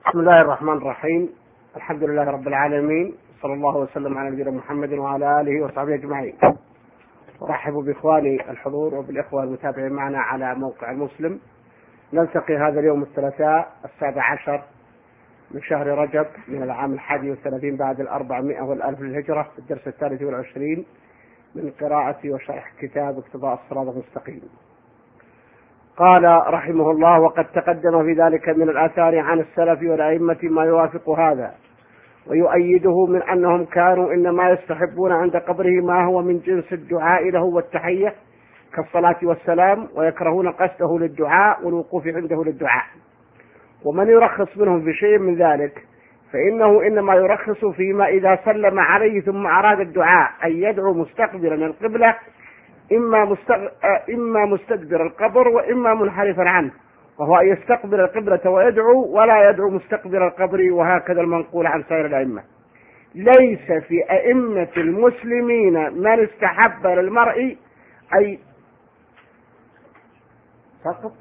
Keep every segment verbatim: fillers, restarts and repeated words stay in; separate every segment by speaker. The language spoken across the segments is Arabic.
Speaker 1: بسم الله الرحمن الرحيم. الحمد لله رب العالمين، صلى الله وسلم على نبينا محمد وعلى آله وصحبه أجمعين. أرحب بإخواني الحضور وبالإخوة المتابعين معنا على موقع المسلم. نلتقي هذا اليوم الثلاثاء السابع عشر من شهر رجب من العام الحادي والثلاثين بعد الأربعمائة والألف للهجرة في الدرس الثالث والعشرين من قراءة وشرح كتاب اقتضاء الصراط المستقيم. قال رحمه الله: وقد تقدم في ذلك من الآثار عن السلف والأئمة ما يوافق هذا ويؤيده من أنهم كانوا إنما يستحبون عند قبره ما هو من جنس الدعاء له والتحية كالصلاة والسلام، ويكرهون قصده للدعاء والوقوف عنده للدعاء. ومن يرخص منهم في شيء من ذلك فإنه إنما يرخص فيما إذا سلم عليه ثم أراد الدعاء أن يدعو مستقبلا القبلة، إما, مستغ... إما مستدبر القبر وإما منحرفا عنه، وهو أن يستقبل القبلة ويدعو ولا يدعو مستقبل القبر، وهكذا المنقول عن سائر الأئمة. ليس في أئمة المسلمين من استحب للمرء أي فقط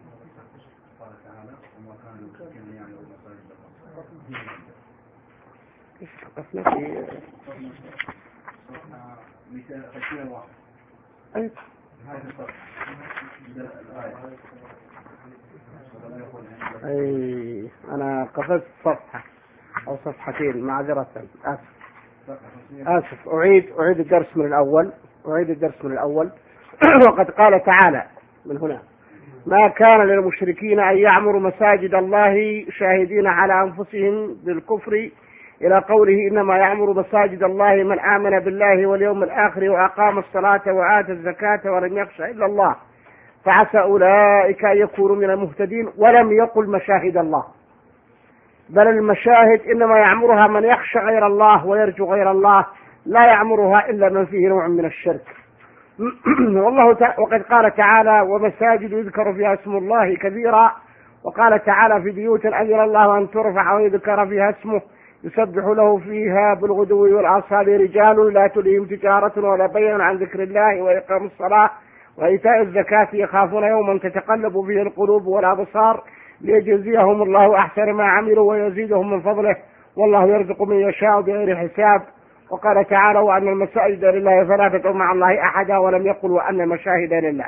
Speaker 1: أي أنا قفزت صفحة أو صفحتين معذرة، آسف آسف أعيد أعيد الدرس من الأول أعيد الدرس من الأول وقد قال تعالى من هنا: ما كان للمشركين أن يعمروا مساجد الله شاهدين على أنفسهم بالكفر إلى قوله: إنما يعمر مساجد الله من آمن بالله واليوم الآخر وأقام الصلاة وآتى الزكاة ولم يخش إلا الله فعسى أولئك أن يكونوا من المهتدين. ولم يقل مشاهد الله، بل المشاهد إنما يعمرها من يخشى غير الله ويرجو غير الله، لا يعمرها إلا من فيه نوع من الشرك. والله تع... وقد قال تعالى: ومساجد يذكر فيها اسم الله كثيرا. وقال تعالى: في بيوت أذن الله أن ترفع ويذكر فيها اسمه يسبح له فيها بالغدو والآصال رجال لا تلهيهم تجارة ولا بيع عن ذكر الله وإقام الصلاة وإيتاء الزكاة يخافون يوما تتقلب فيه القلوب والأبصار ليجزيهم الله أحسن ما عملوا ويزيدهم من فضله والله يرزق من يشاء بغير حساب. وقال تعالى: وأن المساجد لله فلا تدعوا مع الله أحدا، ولم يقل وأن المشاهد لله.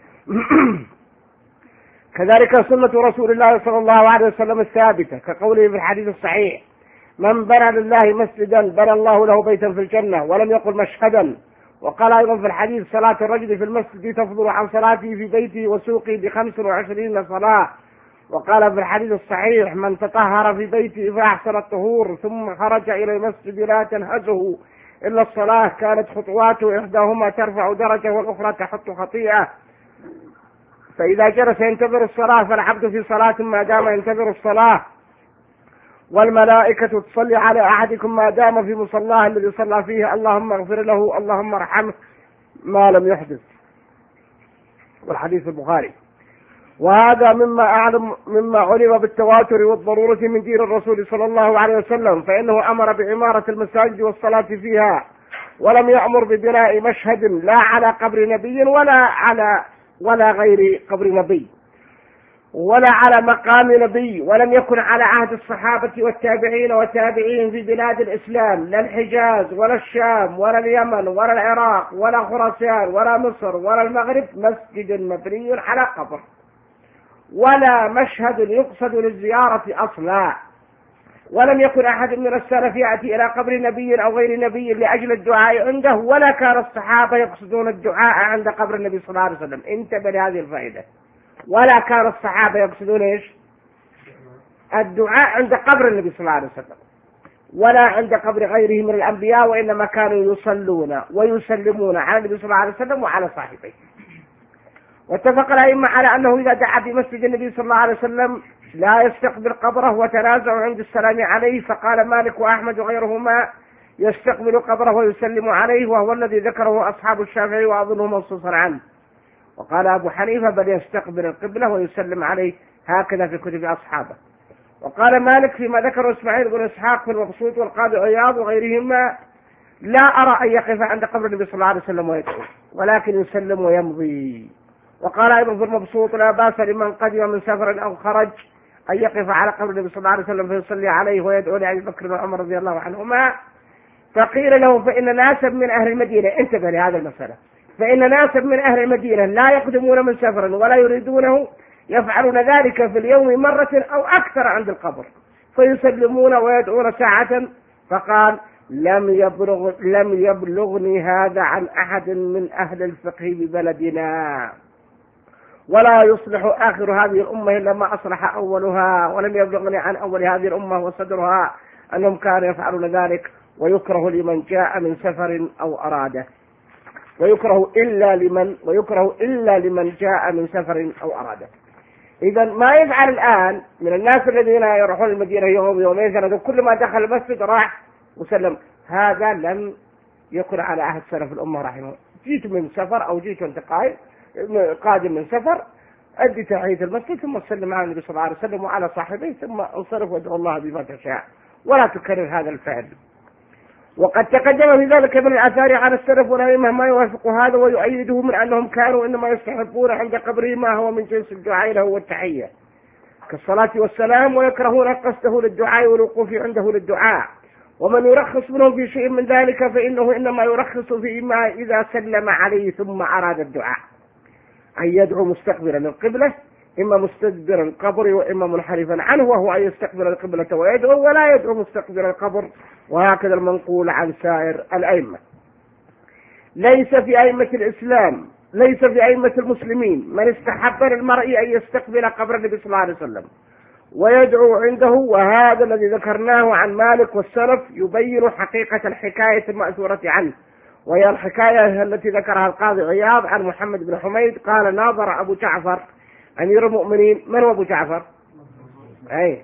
Speaker 1: كذلك سنة رسول الله صلى الله عليه وسلم الثابتة كقوله في الحديث الصحيح: من بنى لله مسجدا بنى الله له بيتا في الجنة، ولم يقل مشهدا. وقال أيضا في الحديث: صلاة الرجل في المسجد تفضل عن صلاته في بيته وسوقه بخمس وعشرين صلاة. وقال في الحديث الصحيح: من تطهر في بيته فأحسن الطهور ثم خرج إلى المسجد لا تنهزه إلا الصلاة كانت خطواته إحداهما ترفع درجة والأخرى تحط خطيئة. فإذا جلس ينتظر الصلاة فالعبد في صلاة ما دام ينتظر الصلاة، والملائكة تصلي على أحدكم ما دام في مصلاه الذي صلى فيه، اللهم اغفر له اللهم ارحمه ما لم يحدث. والحديث البخاري. وهذا مما أعلم مما علم بالتواتر والضرورة من دين الرسول صلى الله عليه وسلم، فإنه أمر بعمارة المساجد والصلاة فيها، ولم يأمر ببناء مشهد لا على قبر نبي ولا على ولا غير قبر نبي ولا على مقام نبي، ولم يكن على عهد الصحابة والتابعين والتابعين في بلاد الإسلام، لا الحجاز ولا الشام ولا اليمن ولا العراق ولا خراسان ولا مصر ولا المغرب مسجد مبني على قبر، ولا مشهد يقصد للزيارة أصلا. ولم يكن أحد من السلف يأتي إلى قبر نبي أو غير نبي لأجل الدعاء عنده، ولا كان الصحابة يقصدون الدعاء عند قبر النبي صلى الله عليه وسلم. انتبه لهذه الفائدة. ولا كان الصحابة يقصدون إيش؟ الدعاء عند قبر النبي صلى الله عليه وسلم ولا عند قبر غيره من الأنبياء، وإنما كانوا يصلون ويسلمون على النبي صلى الله عليه وسلم وعلى صاحبيه. واتفق الأئمة على أنه إذا دعا بمسجد النبي صلى الله عليه وسلم لا يستقبل قبره، وتنازعوا عند السلام عليه، فقال مالك وأحمد وغيرهما: يستقبل قبره ويسلم عليه، وهو الذي ذكره أصحاب الشافعي وأظنه منصوصا عنه. وقال أبو حنيفة: بل يستقبل القبلة ويسلم عليه، هكذا في كتب أصحابه. وقال مالك فيما ذكر إسماعيل بن إسحاق في المبسوط والقاضي عياض وغيرهما: لا أرى أن يقف عند قبر النبي صلى الله عليه وسلم ويدعو، ولكن يسلم ويمضي. وقال أيضا في المبسوط: لا بأس لمن قدم من سفر أو خرج أن يقف على قبر النبي صلى الله عليه وسلم فيصلي عليه ويدعو لأبي بكر وعمر رضي الله عنهما. فقيل له فإن ناسا من أهل المدينة، انتبه لهذا المسألة، فإن ناسا من أهل المدينة لا يقدمون من سفر ولا يريدونه يفعلون ذلك في اليوم مرة أو أكثر عند القبر فيسلمون ويدعون ساعة. فقال لم يبلغ لم يبلغني هذا عن أحد من أهل الفقه ببلدنا، ولا يصلح آخر هذه الأمة إلا ما أصلح أولها، ولم يبلغني عن أول هذه الأمة وصدرها أنهم كانوا يفعلون ذلك، ويكره لمن جاء من سفر أو أراده، ويكره إلا لمن ويكره إلا لمن جاء من سفر أو أراده. إذا ما يفعل الآن من الناس الذين يروحون المدينة يوم يومين ثلاثة كل ما دخل المسجد راح وسلم، هذا لم يكن على عهد سلف الأمة رحمه الله. جيت من سفر أو جيت وأنت قائم قادم من سفر أدي تحية المسجد ثم سلم على النبي صلى الله عليه وسلم وعلى صاحبيه ثم انصرف وادعو الله بما تشاء، ولا تكرر هذا الفعل. وقد تقدم في ذلك من الآثار عن السلف والأئمة ما يوافق هذا ويؤيده من أنهم كانوا إنما يستحبون عند قبره ما هو من جنس الدعاء له والتحية كالصلاة والسلام، ويكرهون قصده للدعاء والوقوف عنده للدعاء. ومن يرخص منهم في شيء من ذلك فإنه إنما يرخص فيما إذا سلم عليه ثم أراد الدعاء، أن يدعو مستقبلا للقبلة إما مستدبر القبر وإما منحرفا عنه، وهو أن يستقبل القبلة ويدعو ولا يدعو مستقبل القبر، وهكذا المنقول عن سائر الأئمة. ليس في أئمة الإسلام ليس في أئمة المسلمين من استحب للمرء أن يستقبل قبر النبي صلى الله عليه وسلم ويدعو عنده، وهذا الذي ذكرناه عن مالك والسلف يبين حقيقة الحكاية المأثورة عنه، وهي الحكاية التي ذكرها القاضي عياض عن محمد بن حميد قال ناظر أبو جعفر أمير المؤمنين. من هو أبو جعفر؟ أي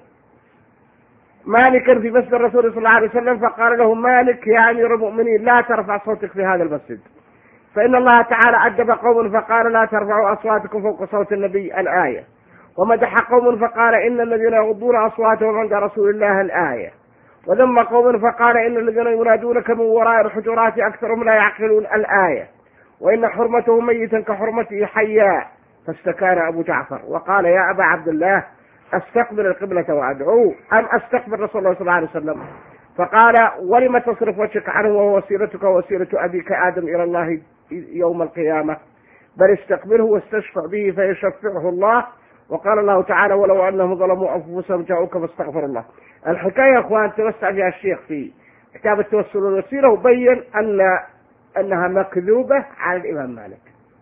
Speaker 1: مالكا في مسجد الرسول صلى الله عليه وسلم، فقال له مالك يا أمير المؤمنين لا ترفع صوتك في هذا المسجد، فإن الله تعالى أدب قوم فقال لا ترفعوا أصواتكم فوق صوت النبي الآية، ومدح قوم فقال إن الذين يغضون أصواتهم عند رسول الله الآية، وذم قوم فقال إن الذين ينادونك من وراء الحجرات أكثرهم لا يعقلون الآية، وإن حرمته ميتا كحرمته حيا. فاستكان أبو جعفر وقال يا أبا عبد الله أستقبل القبلة وأدعو أم أستقبل رسول الله صلى الله عليه وسلم؟ فقال ولم تصرف وجهك عنه وهو وسيلتك ووسيلة أبيك آدم إلى الله يوم القيامة، بل استقبله واستشفع به فيشفعه الله. وقال الله تعالى ولو أنهم ظلموا أنفسهم جاءوك فاستغفر الله. الحكاية يا أخوان توسع فيها الشيخ في كتاب التوسل والوسيلة وبين أن أنها مكذوبة على الإمام مالك.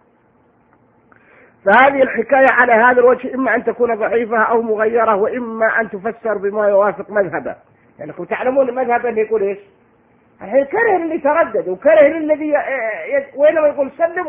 Speaker 1: فهذه الحكاية على هذا الوجه إما أن تكون ضعيفة أو مغيرة، وإما أن تفسر بما يوافق مذهبه. يعني كنتم تعلمون مذهبه اللي يقول إيش؟ الحين كره اللي تردد وكره الذي وينما يقول سلم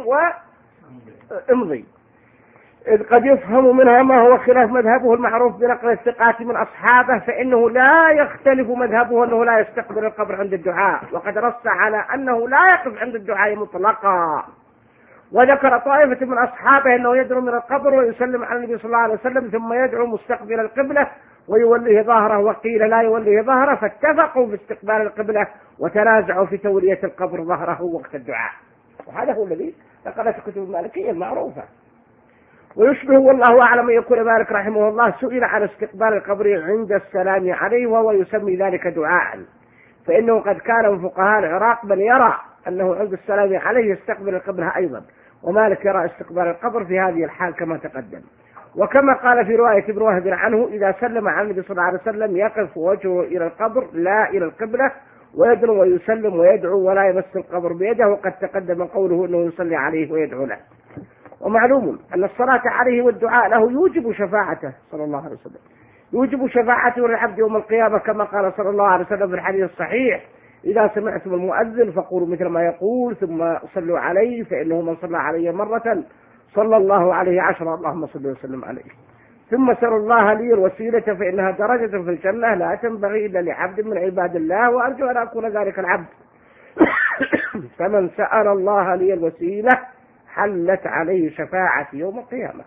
Speaker 1: وامضي، إذ قد يفهم منها ما هو خلاف مذهبه المعروف بنقل الثقات من أصحابه، فإنه لا يختلف مذهبه أنه لا يستقبل القبر عند الدعاء، وقد نص على أنه لا يقف عند الدعاء مطلقا. وذكر طائفة من أصحابه أنه يدعو من القبر ويسلم على النبي صلى الله عليه وسلم ثم يدعو مستقبل القبلة ويوليه ظهره، وقيل لا يوليه ظهره، فاتفقوا في استقبال القبلة وتنازعوا في تولية القبر ظهره وقت الدعاء. وهذا هو الذي نقلت الكتب المالكية المعروفة. ويشبه والله أعلم أن يكون مالك رحمه الله سئل عن استقبال القبر عند السلام عليه وهو يسمي ذلك دعاء، فإنه قد كان من فقهاء العراق من يرى أنه عند السلام عليه يستقبل القبر أيضا، ومالك يرى استقبال القبر في هذه الحال كما تقدم. وكما قال في رواية ابن وهب عنه إذا سلم على النبي صلى الله عليه وسلم يقف وجهه إلى القبر لا إلى القبلة ويدعو ويسلم ويدعو ولا يمس القبر بيده، وقد تقدم قوله أنه يصلي عليه ويدعو له. ومعلوم أن الصلاة عليه والدعاء له يوجب شفاعته صلى الله عليه وسلم، يوجب شفاعته للعبد يوم القيامة، كما قال صلى الله عليه وسلم في الحديث الصحيح إذا سمعتم المؤذن فقولوا مثل ما يقول ثم صلوا عليه فإنه من صلى عليه مرة صلى الله عليه عشرة اللهم صل وسلم عليه. ثم سأل الله لي الوسيلة فإنها درجة في الجنة لا تنبغي إلا لعبد من عباد الله، وأرجو أن أكون ذلك العبد. فمن سأل الله لي الوسيلة حلت عليه شفاعة يوم القيامة.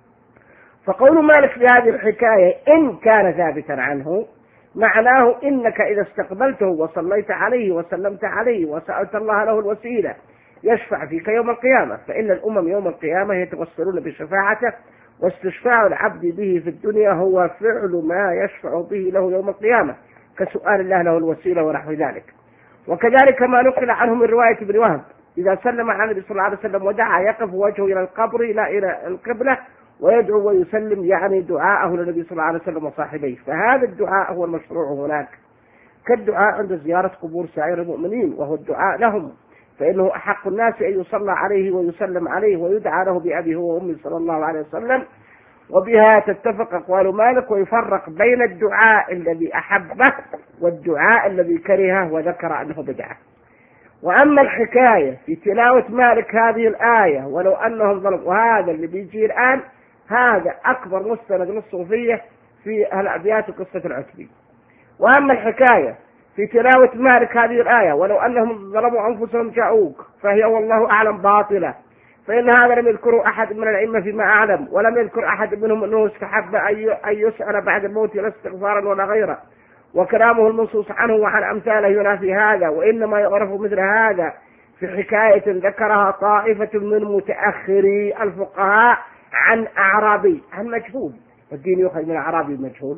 Speaker 1: فقول مالك في هذه الحكاية إن كان ثابتا عنه معناه إنك إذا استقبلته وصليت عليه وسلمت عليه وسألت الله له الوسيلة يشفع فيك يوم القيامة، فإن الأمم يوم القيامة يتوسلون بشفاعته واستشفاع العبد به في الدنيا هو فعل ما يشفع به له يوم القيامة كسؤال الله له الوسيلة ونحو ذلك. وكذلك ما نقل عنه من رواية ابن وهب إذا سلم عن النبي صلى الله عليه وسلم ودعا يقف وجهه إلى القبر لا إلى القبلة ويدعو ويسلم، يعني دعاءه للنبي صلى الله عليه وسلم وصاحبيه، فهذا الدعاء هو المشروع هناك كالدعاء عند زيارة قبور سائر المؤمنين، وهو الدعاء لهم، فإنه أحق الناس أن يصلى عليه ويسلم عليه ويدعى له بأبيه وأمه صلى الله عليه وسلم. وبها تتفق أقوال مالك ويفرق بين الدعاء الذي أحبه والدعاء الذي كرهه وذكر أنه بدعة. وأما الحكاية في تلاوة مالك هذه الآية ولو أنهم ظلموا، وهذا اللي بيجي الآن هذا أكبر مستند للصوفية في الأبيات قصة العتبي. وأما الحكاية في تلاوة مالك هذه الآية ولو أنهم ظلموا أنفسهم جاءوك فهي والله أعلم باطلة، فإن هذا لم يذكروا أحد من الأئمة فيما أعلم، ولم يذكر أحد منهم أنه استحب أن يسأل بعد الموت لا استغفارا ولا غيره، وكلامه المنصوص عنه وعن أمثاله ينافي هذا، وإنما يعرف مثل هذا في حكاية ذكرها طائفة من متأخري الفقهاء عن أعرابي، عن مجهول، الدين يؤخذ من أعرابي مجهول،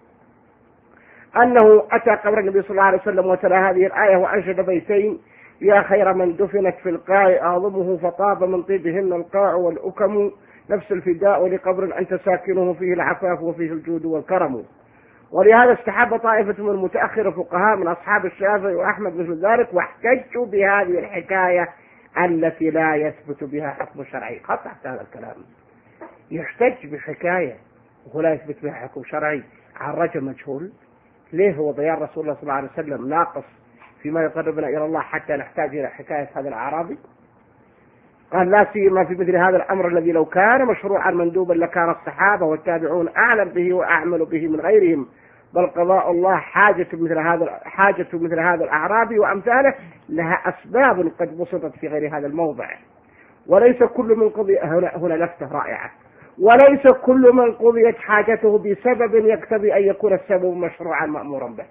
Speaker 1: أنه أتى قبر النبي صلى الله عليه وسلم وتلا هذه الآية وأنشد بيتين: يا خير من دفنت في القاع أعظمه فطاب من طيبهن القاع والأكم، نفس الفداء لقبر أنت ساكنه فيه العفاف وفيه الجود والكرم. ولهذا استحب طائفة من المتأخر الفقهاء من أصحاب الشافعي وأحمد مثل ذلك، واحتجوا بهذه الحكاية التي لا يثبت بها حكم شرعي. قطعت هذا الكلام، يحتج بحكاية ولا يثبت بها حكم شرعي عن رجل مجهول. ليه هو بيان رسول الله صلى الله عليه وسلم ناقص فيما يقربنا إلى الله حتى نحتاج إلى حكاية هذا الأعرابي؟ قال: لا سيما في مثل هذا الأمر الذي لو كان مشروعا مندوبا لكان الصحابة والتابعون أعلم به وأعمل به من غيرهم، بل قضاء الله حاجة مثل هذا حاجة مثل هذا الأعرابي وأمثاله لها أسباب قد بسطت في غير هذا الموضع، وليس كل من قضي هنا, هنا لفتة رائعة وليس كل من قضيت حاجته بسبب يقتضي أن يكون السبب مشروعا مأمورا به.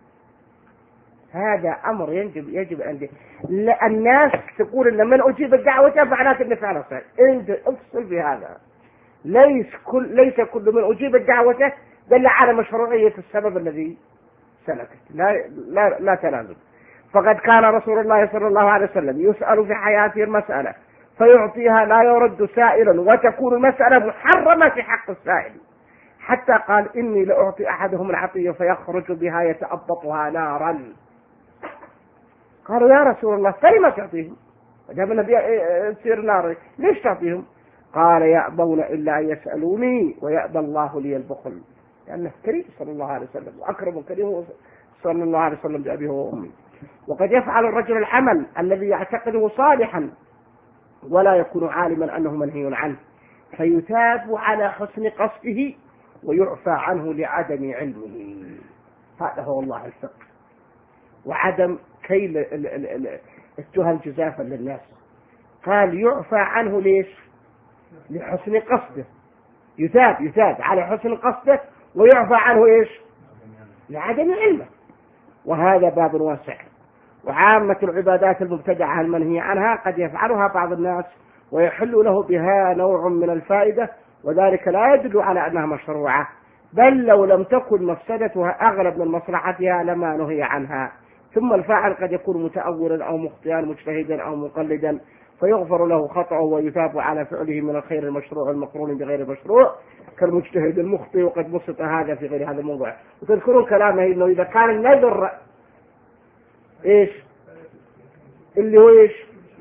Speaker 1: هذا أمر يجب يجب أن الناس تقول إن من أجيب الدعوة فعنات النفع نصر. أنت أفصل بهذا، ليس كل ليس كل من أجيب الدعوة دل على مشروعية السبب الذي سلكت، لا لا لا تلازم. فقد كان رسول الله صلى الله عليه وسلم يسأل في حياته المسألة فيعطيها لا يرد سائلا، وتكون المسألة محرمة في حق السائل، حتى قال: إني لأعطي أحدهم العطية فيخرج بها يتأبطها نارا. قالوا: يا رسول الله فلما تعطيهم؟ وجاب النبي تصير نار، ليش تعطيهم؟ قال: يأبون إلا أن يسألوني ويأبى الله لي البخل، لأنه كريم صلى الله عليه وسلم وأكرم كريم صلى الله عليه وسلم بأبيه وأمي. وقد يفعل الرجل العمل الذي يعتقده صالحا ولا يكون عالما أنه منهي عنه، فيتاب على حسن قصده ويعفى عنه لعدم علمه. هذا هو الله الفقه وعدم كيل التهم جزافا للناس. قال يعفى عنه ليش؟ لحسن قصده، يتاب يتاب على حسن قصده ويعفى عنه ايش؟ لعدم علمه. وهذا باب واسع، وعامة العبادات المبتدعة المنهي عنها قد يفعلها بعض الناس ويحل له بها نوع من الفائدة، وذلك لا يدل على أنها مشروعة، بل لو لم تكن مفسدتها أغلب من مصلحتها لما نهي عنها. ثم الفاعل قد يكون متأولا أو مخطئا مجتهدا أو مقلدا فيغفر له خطأه ويثاب على فعله من الخير المشروع المقرون بغير المشروع كالمجتهد المخطئ، وقد بسط هذا في غير هذا الموضوع. وتذكرون كلامه إنه إذا كان النذر إيش اللي هو إيش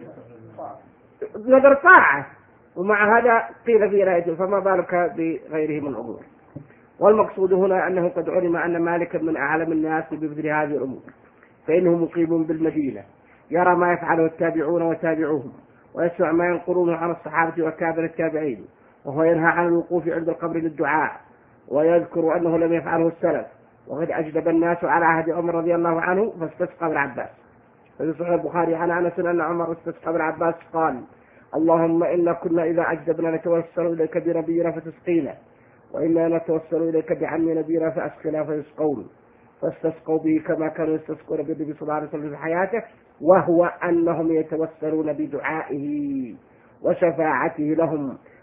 Speaker 1: نذر طاعة، ومع هذا قيل فيه لا يجوز، فما بالك بغيره من الأمور. والمقصود هنا أنه قد علم أن مالكا من أعلم الناس بمثل هذه الأمور، فإنه مقيم بالمدينة يرى ما يفعله التابعون وتابعوهم، ويسمع ما ينقلونه عن الصحابة وكابر التابعين، وهو ينهى عن الوقوف عند القبر للدعاء، ويذكر أنه لم يفعله السلف. وقد أجدب الناس على عهد عمر رضي الله عنه فاستسقى بالعباس. في صحيح البخاري عن أنس أن عمر استسقى بالعباس قال: اللهم إنا كنا إذا أجدبنا نتوسل إليك بنبينا فتسقينا، وإنا نتوسل إليك بعم نبينا فأسقنا فيسقون. فاستسقوا به كما كانوا يستسقون بالنبي صلى الله عليه وسلم في حياته، وهو أنهم يتوسلون بدعائه وشفاعته لهم،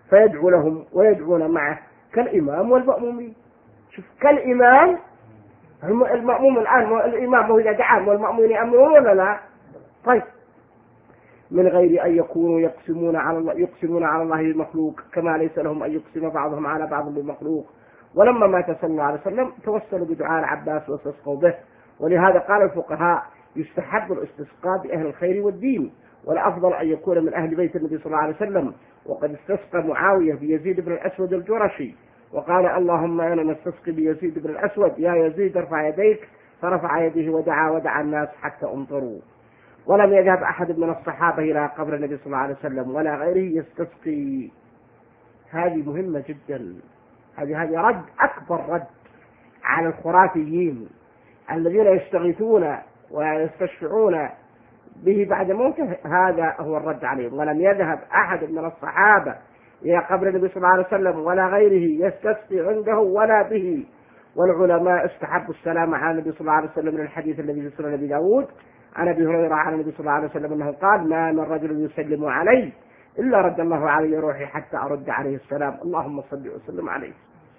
Speaker 1: فيدعو لهم ويدعون معه كالإمام والمأمومين. شوف كالإمام، المأموم الآن الإمام وإذا دعاهم والمأمومين يأمرون ولا لا؟ طيب، من غير أن يكونوا يقسمون على الله يقسمون على الله المخلوق كما ليس لهم أن يقسم بعضهم على بعض بالمخلوق. ولما مات صلى الله عليه وسلم توسلوا بدعاء العباس واستسقوا به. ولهذا قال الفقهاء يستحب الاستسقاء بأهل الخير والدين، والأفضل أن يكون من أهل بيت النبي صلى الله عليه وسلم. وقد استسقى معاوية بيزيد بن الأسود الجرشي وقال اللهم أنا نستسقي بيزيد بن الأسود، يا يزيد ارفع يديك، فرفع يديه ودعا ودعا الناس حتى أمطروا. ولم يذهب أحد من الصحابة إلى قبر النبي صلى الله عليه وسلم ولا غيره يستسقي. هذه مهمة جدا، هذه هذه رد أكبر رد على الخرافيين الذين يستغيثون ويستشفعون به بعد موته. هذا هو الرد عليهم. ولم يذهب أحد من الصحابة إلى قبر النبي صلى الله عليه وسلم ولا غيره يستسقي عنده ولا به. والعلماء استحبوا السلام على النبي صلى الله عليه وسلم من الحديث الذي في سنن أبي داود عن أبي هريرة عن النبي صلى الله عليه وسلم أنه قال ما من رجل يسلم علي إلا رد الله علي روحي حتى أرد عليه السلام، اللهم صل وسلم عليه.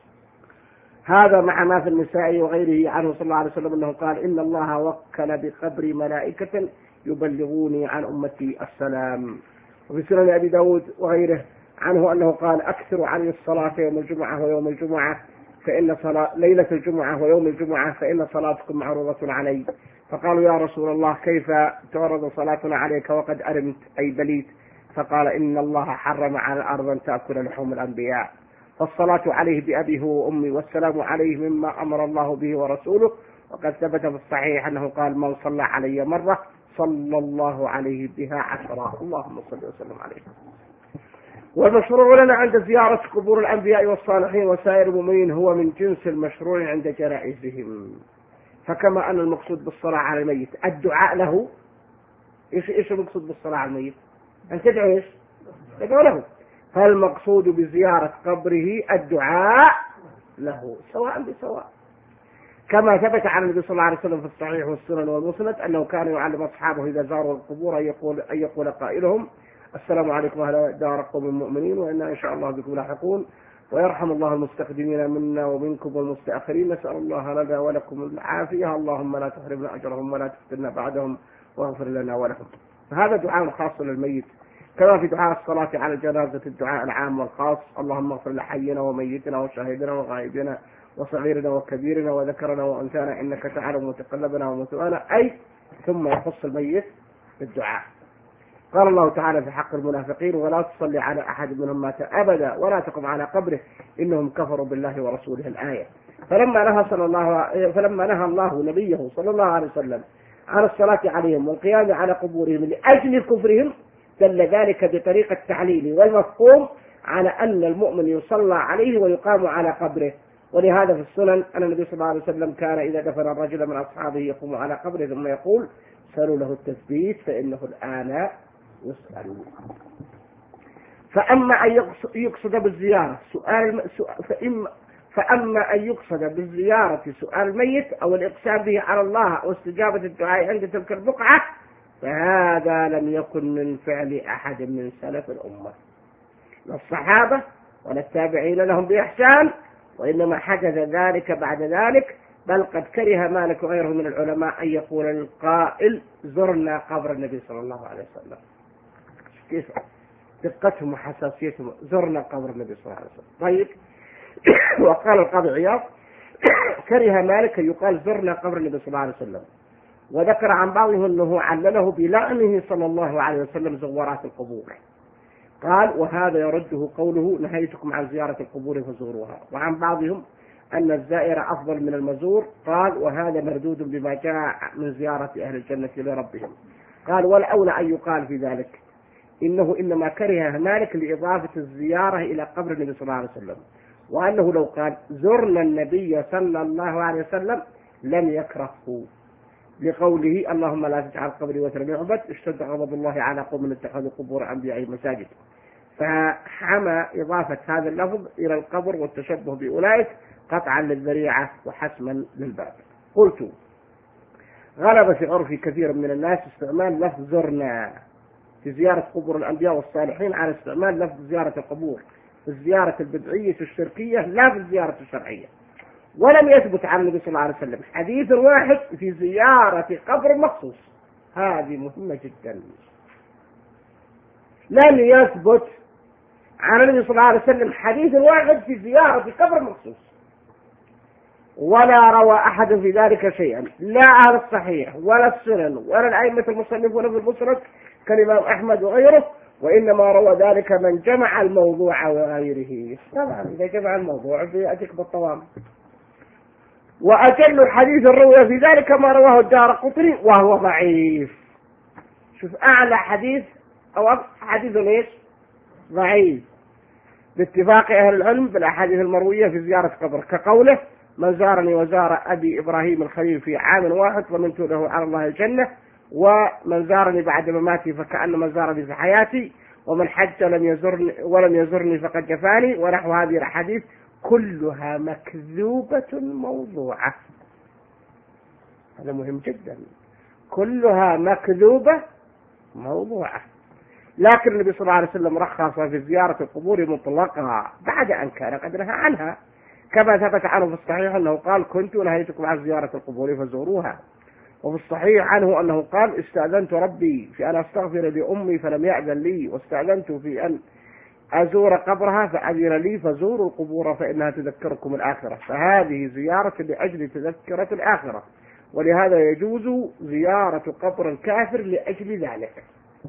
Speaker 1: هذا مع ما في النساء وغيره عنه صلى الله عليه وسلم أنه قال إن الله وكل بقبر ملائكة يبلغوني عن أمتي السلام. وفي سنن أبي داود وغيره عنه أنه قال أكثروا عني الصلاة يوم الجمعة ويوم الجمعة فإن صلاة ليلة الجمعة ويوم الجمعة فإن صلاتكم معروضة علي. فقالوا يا رسول الله كيف تعرض صلاتنا عليك وقد أرمت أي بليت؟ فقال إن الله حرم على الأرض أن تأكل لحوم الأنبياء، فالصلاة عليه بأبيه وأمي والسلام عليه مما أمر الله به ورسوله. وقد ثبت في الصحيح أنه قال من صلى علي مرة صلى الله عليه بها عشرة، اللهم صل وسلم عليه. والمشروع لنا عند زيارة قبور الأنبياء والصالحين وسائر المؤمنين هو من جنس المشروع عند جنائزهم. فكما أن المقصود بالصلاة على الميت الدعاء له، إيش إيش المقصود بالصلاة على الميت؟ أن تدعو إيش؟ تدعو له. فالمقصود بزيارة قبره الدعاء له سواء بسواء، كما ثبت عن النبي صلى الله عليه وسلم في الصحيح والسنن والمسند أنه كان يعلم أصحابه إذا زاروا القبور أن يقول, أن يقول قائلهم السلام عليكم أهل دار قوم المؤمنين وإنا إن شاء الله بكم لاحقون، ويرحم الله المستقدمين منا ومنكم والمستأخرين، نسأل الله لنا ولكم العافية، اللهم لا تحرمنا أجرهم ولا تفتنا بعدهم واغفر لنا ولهم. فهذا دعاء خاص للميت، كما في دعاء الصلاة على الجنازة الدعاء العام والخاص، اللهم اغفر لحينا وميتنا وشهيدنا وغائبنا وصغيرنا وكبيرنا وذكرنا وأنثانا إنك تعلم متقلبنا ومثوانا، أي ثم يخص الميت بالدعاء. قال الله تعالى في حق المنافقين ولا تصلي على أحد منهم مات أبدا ولا تقم على قبره إنهم كفروا بالله ورسوله الآية. فلما نهى صلى الله فلما نهى الله نبيه صلى الله عليه وسلم عن الصلاة عليهم والقيام على قبورهم لأجل كفرهم دل ذلك بطريقة التعليل والمفهوم على أن المؤمن يصلى عليه ويقام على قبره. ولهذا في السنن أن النبي صلى الله عليه وسلم كان إذا دفن الرجل من أصحابه يقوم على قبره ثم يقول سألوا له التثبيت فإنه الآن يسأل. فأما أن يقصد بالزيارة سؤال فإما فأما أن يقصد بالزيارة سؤال الميت أو الإقسام به على الله أو استجابة الدعاء عند تلك البقعة فهذا لم يكن من فعل أحد من سلف الأمة لا الصحابة ولا التابعين لهم بإحسان، وإنما حدث ذلك بعد ذلك. بل قد كره مالك وغيره من العلماء أن يقول القائل زرنا قبر النبي صلى الله عليه وسلم. كيف دقتهم وحساسيتهم، زرنا قبر النبي صلى الله عليه وسلم. طيب وقال القاضي عياض كره مالك يقال زرنا قبر النبي صلى الله عليه وسلم، وذكر عن بعضهم أنه علله بلعنه صلى الله عليه وسلم زوارات القبور. قال وهذا يرده قوله نهيتكم عن زيارة القبور فزوروها. وعن بعضهم أن الزائر أفضل من المزور. قال وهذا مردود بما جاء من زيارة أهل الجنة لربهم. قال والأولى أن يقال في ذلك إنه إنما كره مالك لإضافة الزيارة إلى قبر النبي صلى الله عليه وسلم، وأنه لو قال زرنا النبي صلى الله عليه وسلم لم يكرهه لقوله اللهم لا تجعل قبري وثنا يعبد اشتد غضب الله على قوم اتخذوا قبور أنبيائهم مساجد. فحمى إضافة هذا اللفظ إلى القبر والتشبه بأولئك قطعا للذريعة وحسما للباب. قلت غلب في عرف كثير من الناس استعمال لفظ زرنا في زيارة قبور الأنبياء والصالحين على استعمال لفظ زيارة القبور، في الزيارة البدعية الشركية لا في الزيارة الشرعية. ولم يثبت عن النبي صلى الله عليه وسلم حديث واحد في زيارة قبر مخصوص. هذه مهمة جدا. لم يثبت عن النبي صلى الله عليه وسلم حديث واحد في زيارة قبر مخصوص، ولا روى أحد في ذلك شيئا، لا على الصحيح ولا السنن ولا الأئمة المصنفون في المسند كالإمام أحمد وغيره، وإنما روى ذلك من جمع الموضوع وغيره. طبعا إذا جمع الموضوع بيأتيك بالطوام. وأجل الحديث الروي في ذلك ما رواه الدارقطني وهو ضعيف. شوف أعلى حديث أو حديث ليش ضعيف باتفاق أهل العلم بالأحاديث المروية في زيارة قبر، كقوله من زارني وزار أبي إبراهيم الخليل في عام واحد ضمنت له على الله الجنة، ومن زارني بعد مماتي فكأنما زارني في حياتي، ومن حج لم يزرني ولم يزرني فقد جفاني، ونحو هذه الأحاديث كلها مكذوبة موضوعة. هذا مهم جدا، كلها مكذوبة موضوعة. لكن النبي صلى الله عليه وسلم رخص في زيارة القبور مطلقها بعد أن كان قد نهى عنها، كما ثبت عنه في الصحيح أنه قال كنت نهيتكم عن زيارة القبور فزوروها. وفي الصحيح عنه أنه قال استأذنت ربي في أن أستغفر لأمي فلم يأذن لي، واستأذنت في أن أزور قبرها فأذن لي، فزوروا القبور فإنها تذكركم الآخرة. فهذه زيارة لأجل تذكرة الآخرة، ولهذا يجوز زيارة قبر الكافر لأجل ذلك.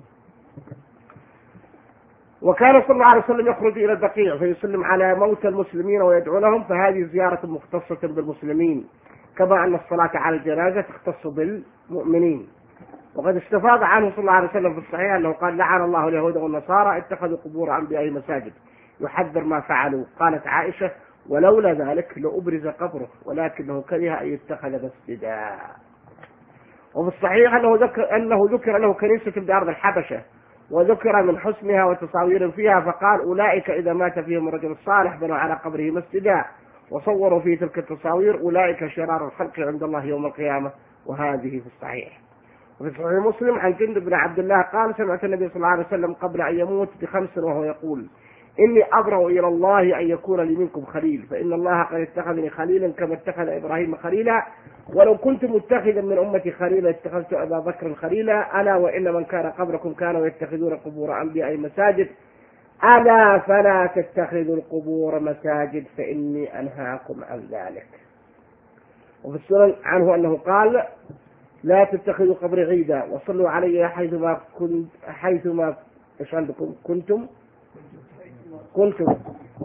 Speaker 1: وكان صلى الله عليه وسلم يخرج إلى البقيع فيسلم على موتى المسلمين ويدعو لهم، فهذه زيارة مختصة بالمسلمين، كما أن الصلاة على الجنازة تختص بالمؤمنين. وقد استفاض عنه صلى الله عليه وسلم في الصحيح أنه قال لعن الله اليهود والنصارى اتخذوا قبور أنبيائهم مساجد، يحذر ما فعلوا. قالت عائشة ولولا ذلك لأبرز قبره ولكنه كره أن يتخذ مسجدا. وفي الصحيح أنه ذكر, أنه ذكر له كنيسة بأرض الحبشة، وذكر من حسنها وتصاوير فيها، فقال أولئك إذا مات فيهم الرجل الصالح بنوا على قبره مسجدا وصوروا فيه تلك التصاوير، أولئك شرار الخلق عند الله يوم القيامة. وهذه في الصحيح. وفي صحيح مسلم عن جندب بن عبد الله قال سمعت النبي صلى الله عليه وسلم قبل أن يموت بخمس وهو يقول إني أبرأ إلى الله أن يكون لي منكم خليل، فإن الله قد اتخذني خليلا كما اتخذ إبراهيم خليلا، ولو كنت متخذا من أمتي خليلا اتخذت أبا بكر خليلا، ألا وإن من كان قبلكم كانوا يتخذون قبور أنبياء مساجد، ألا فلا تتخذوا القبور مساجد فإني أنهاكم عن ذلك. وفي السنن عنه أنه قال لا تتخذوا قبري عيدا وصلوا علي حيثما كنت حيثما ايش عندكم كنتم كنتم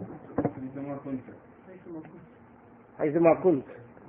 Speaker 1: حيثما كنت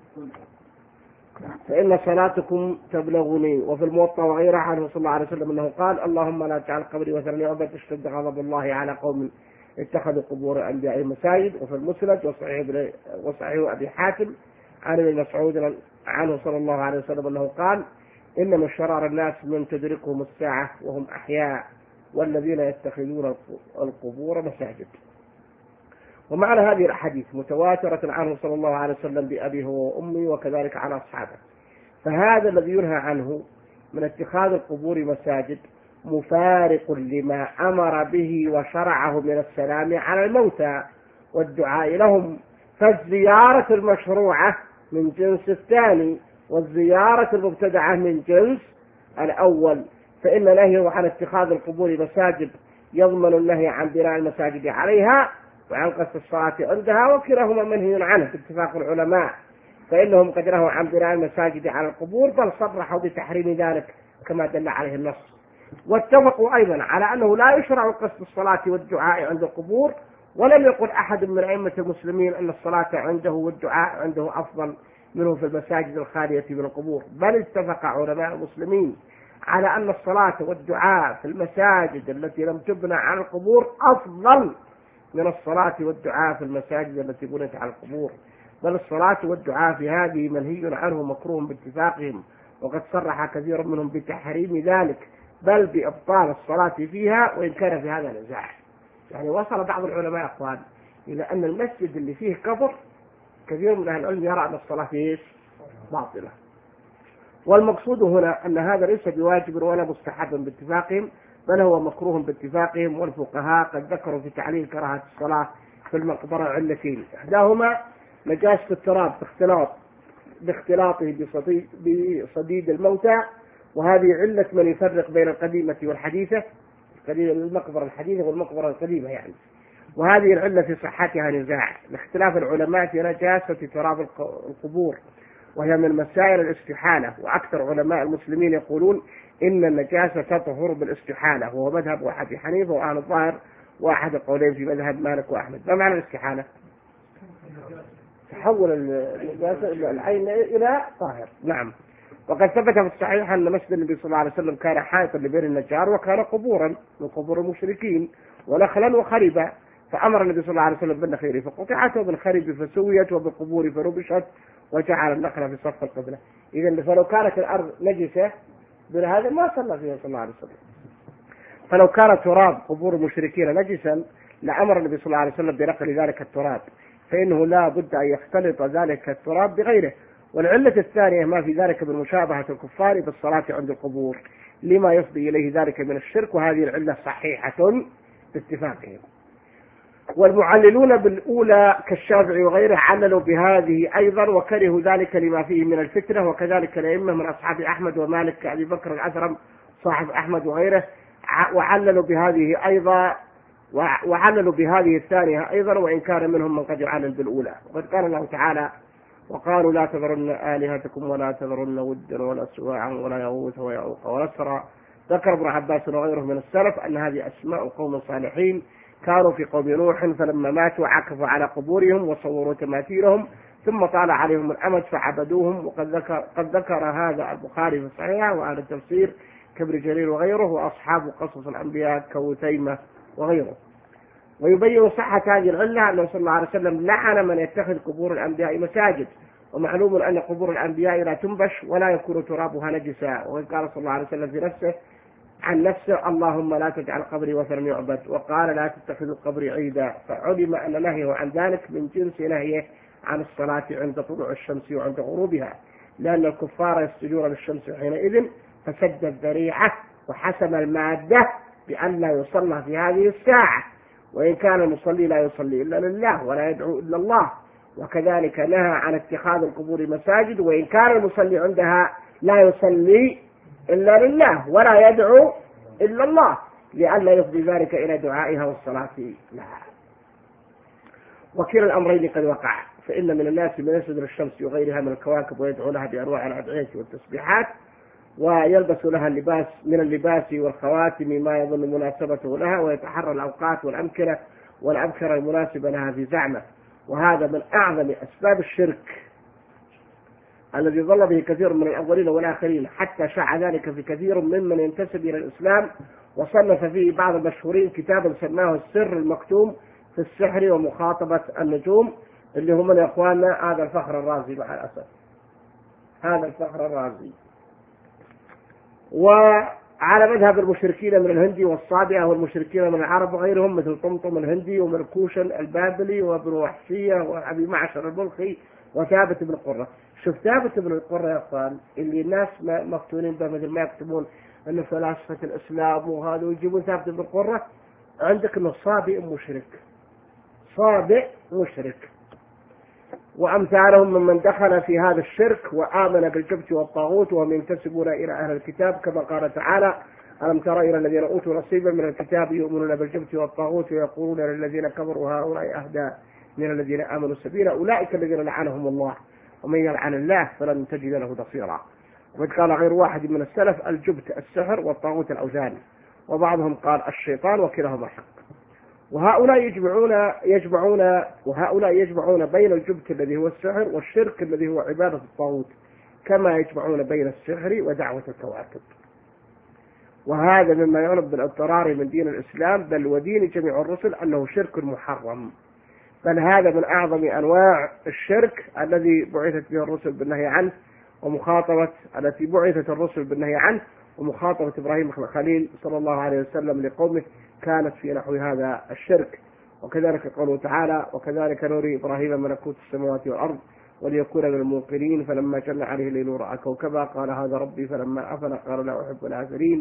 Speaker 1: فإن صلاتكم تبلغني. وفي الموطأ وغيره عنه صلى الله عليه وسلم أنه قال اللهم لا تجعل قبري وثنا يعبد اشتد غضب الله على قوم اتخذوا قبور أنبيائهم مساجد. وفي المسند وصحيح وصحيح أبي حاتم عن ابن مسعود عنه صلى الله عليه وسلم أنه قال إن من شرار الناس من تدركهم الساعة وهم أحياء والذين يتخذون القبور مساجد. ومعنى هذه الأحاديث متواترة عنه صلى الله عليه وسلم بأبي هو وأمي وكذلك عن أصحابه. فهذا الذي ينهى عنه من اتخاذ القبور مساجد مفارق لما أمر به وشرعه من السلام على الموتى والدعاء لهم. فالزيارة المشروعة من جنس الثاني، والزيارة المبتدعة من جنس الأول. فإن نهيه عن اتخاذ القبور مساجد يضمن النهي عن بناء المساجد عليها وعن قصد الصلاة عندها، وكلاهما منهي عنه باتفاق العلماء، فإنهم قد نهوا عن بناء المساجد على القبور، بل صرحوا بتحريم ذلك كما دل عليه النص. واتفقوا أيضا على أنه لا يشرع قصد الصلاة والدعاء عند القبور، ولم يقل أحد من أئمة المسلمين أن الصلاة عنده والدعاء عنده أفضل منه في المساجد الخالية من القبور، بل اتفق علماء المسلمين على أن الصلاة والدعاء في المساجد التي لم تبنى على القبور أفضل من الصلاة والدعاء في المساجد التي بنيت على القبور، بل الصلاة والدعاء في هذه منهي عنه مكروه باتفاقهم، وقد صرح كثير منهم بتحريم ذلك بل بإبطال الصلاة فيها، وإن كان في هذا نزاع. يعني وصل بعض العلماء أخوان إلى أن المسجد اللي فيه قبر كثير من أهل العلم يرى أن الصلاة فيه باطلة. والمقصود هنا أن هذا ليس بواجب ولا مستحب باتفاقهم، بل هو مكروه باتفاقهم، والفقهاء قد ذكروا في تعليل كراهة الصلاة في المقبرة علتين: إحداهما نجاسة التراب باختلاط باختلاطه بصديد, بصديد الموتى، وهذه علة من يفرق بين القديمة والحديثة، المقبرة الحديثة والمقبرة القديمة يعني. وهذه العلة في صحتها نزاع لاختلاف العلماء في نجاسة تراب القبور، وهي من مسائل الاستحالة، وأكثر علماء المسلمين يقولون إن النجاسة تطهر بالاستحالة، وهو مذهب واحد حنيفة وأهل الظاهر، وأحد القولين في مذهب مالك وأحمد. ما معنى الاستحالة؟ تحول النجاسة العين إلى طاهر. نعم. وقد ثبت في الصحيح أن مسجد النبي صلى الله عليه وسلم كان حائطا لبئر النجار، وكان قبورا من قبور المشركين، ونخلا وخربا، فأمر النبي صلى الله عليه وسلم بالنخيل فقطعت، وبالخرب فسويت، وبالقبور فربشت، وجعل النخل في صف القبلة. إذن فلو كانت الأرض نجسة بهذا ما صلى فيها صلى الله عليه وسلم. فلو كان تراب قبور المشركين نجسا لأمر النبي صلى الله عليه وسلم بنقل ذلك التراب، فإنه لا بد أن يختلط ذلك التراب بغيره. والعلة الثانية ما في ذلك من مشابهة الكفار بالصلاة عند القبور لما يفضي إليه ذلك من الشرك، وهذه العلة صحيحة باتفاقهم. والمعللون بالأولى كالشافعي وغيره عللوا بهذه أيضا، وكرهوا ذلك لما فيه من الفتنة، وكذلك الأئمة من أصحاب أحمد ومالك كأبي بكر الأثرم صاحب أحمد وغيره، وعللوا بهذه أيضا وعللوا بهذه الثانية أيضا، وإن كان منهم من قد يعلل بالأولى. وقد قال الله تعالى: وقالوا لا تذرن آلهتكم ولا تذرن ودا ولا سواعا ولا يغوث ويعوق ونسرا. ذكر ابن عباس وغيره من السلف أن هذه أسماء قوم صالحين كانوا في قوم نوح، فلما ماتوا عكفوا على قبورهم وصوروا تماثيلهم، ثم طال عليهم الأمد فعبدوهم. وقد ذكر, قد ذكر هذا البخاري في الصحيح وأهل التفسير كابن جرير وغيره، وأصحاب قصص الأنبياء كوتيمة وغيره. ويبين صحة هذه العلة أنه صلى الله عليه وسلم لعن من يتخذ قبور الأنبياء مساجد، ومعلوم أن قبور الأنبياء لا تنبش ولا يكون ترابها نجسا. وقد قال صلى الله عليه وسلم في نفسه عن نفسه: اللهم لا تجعل قبري وثنا يعبد، وقال: لا تتخذوا قبري عيدا. فعلم أن نهيه عن ذلك من جنس نهيه عن الصلاة عند طلوع الشمس وعند غروبها، لأن الكفار يسجدون للشمس حينئذ، فسد الذريعة وحسم المادة بأن لا يصلى في هذه الساعة، وإن كان المصلي لا يصلي إلا لله ولا يدعو إلا الله. وكذلك نهى عن اتخاذ القبور مساجد، وإن كان المصلي عندها لا يصلي إلا لله ولا يدعو إلا الله، لئلا يفضي ذلك إلى دعائها والصلاة لها. وكلا الأمرين قد وقع، فإن من الناس من يسجد للشمس وغيرها من الكواكب ويدعو لها بأنواع الأدعية والتسبيحات، ويلبس لها اللباس من اللباس والخواتم ما يظن مناسبته لها، ويتحرى الأوقات والأمكنة والأبكرة المناسبة لها في زعمه. وهذا من أعظم أسباب الشرك الذي ظل به كثير من الأولين والآخرين، حتى شاع ذلك في كثير ممن ينتسب إلى الإسلام، وصنف فيه بعض المشهورين كتابا سماه السر المكتوم في السحر ومخاطبة النجوم، اللي هم من إخواننا هذا الفخر الرازي مع الأسف، هذا الفخر الرازي. وعلى مذهب المشركين من الهندي والصابئة، والمشركين من العرب وغيرهم مثل طمطم الهندي ومركوشن البابلي وابن وحشية وأبي معشر البلخي وثابت بن قرة. شوف ثابت بن قرة يا أخوان اللي الناس مفتونين به، مثل ما يكتبون أنه فلاسفة الإسلام وهذا، ويجيبون ثابت بن قرة عندك أنه صابئ مشرك، صابئ مشرك. وأمثالهم ممن دخل في هذا الشرك وآمن بالجبت والطاغوت، وهم ينتسبون إلى أهل الكتاب، كما قال تعالى: ألم تر إلى الذين أوتوا نصيبا من الكتاب يؤمنون بالجبت والطاغوت ويقولون للذين كفروا هؤلاء أهدى من الذين آمنوا سبيلا، أولئك الذين لعنهم الله ومن يلعن الله فلن تجد له نصيرا. وقد قال غير واحد من السلف: الجبت السحر والطاغوت الأوثان، وبعضهم قال الشيطان، وكلاهما حق. وهؤلاء يجمعون يجمعون وهؤلاء يجمعون بين الجبت الذي هو السحر والشرك الذي هو عبادة الطاغوت، كما يجمعون بين السحر ودعوة الكواكب. وهذا مما يعلم بالاضطرار من دين الإسلام بل ودين جميع الرسل أنه شرك محرم، بل هذا من أعظم أنواع الشرك الذي بعثت به الرسل بالنهي عنه، ومخاطبة التي بعثت الرسل بالنهي عنه، ومخاطبة إبراهيم الخليل صلى الله عليه وسلم لقومه كانت في نحو هذا الشرك. وكذلك قوله تعالى: وكذلك نري إبراهيم ملكوت السماوات والأرض وليكون من الموقنين، فلما جن عليه الليل رأى كوكبا قال هذا ربي، فلما أفل قال لا أحب الآفلين،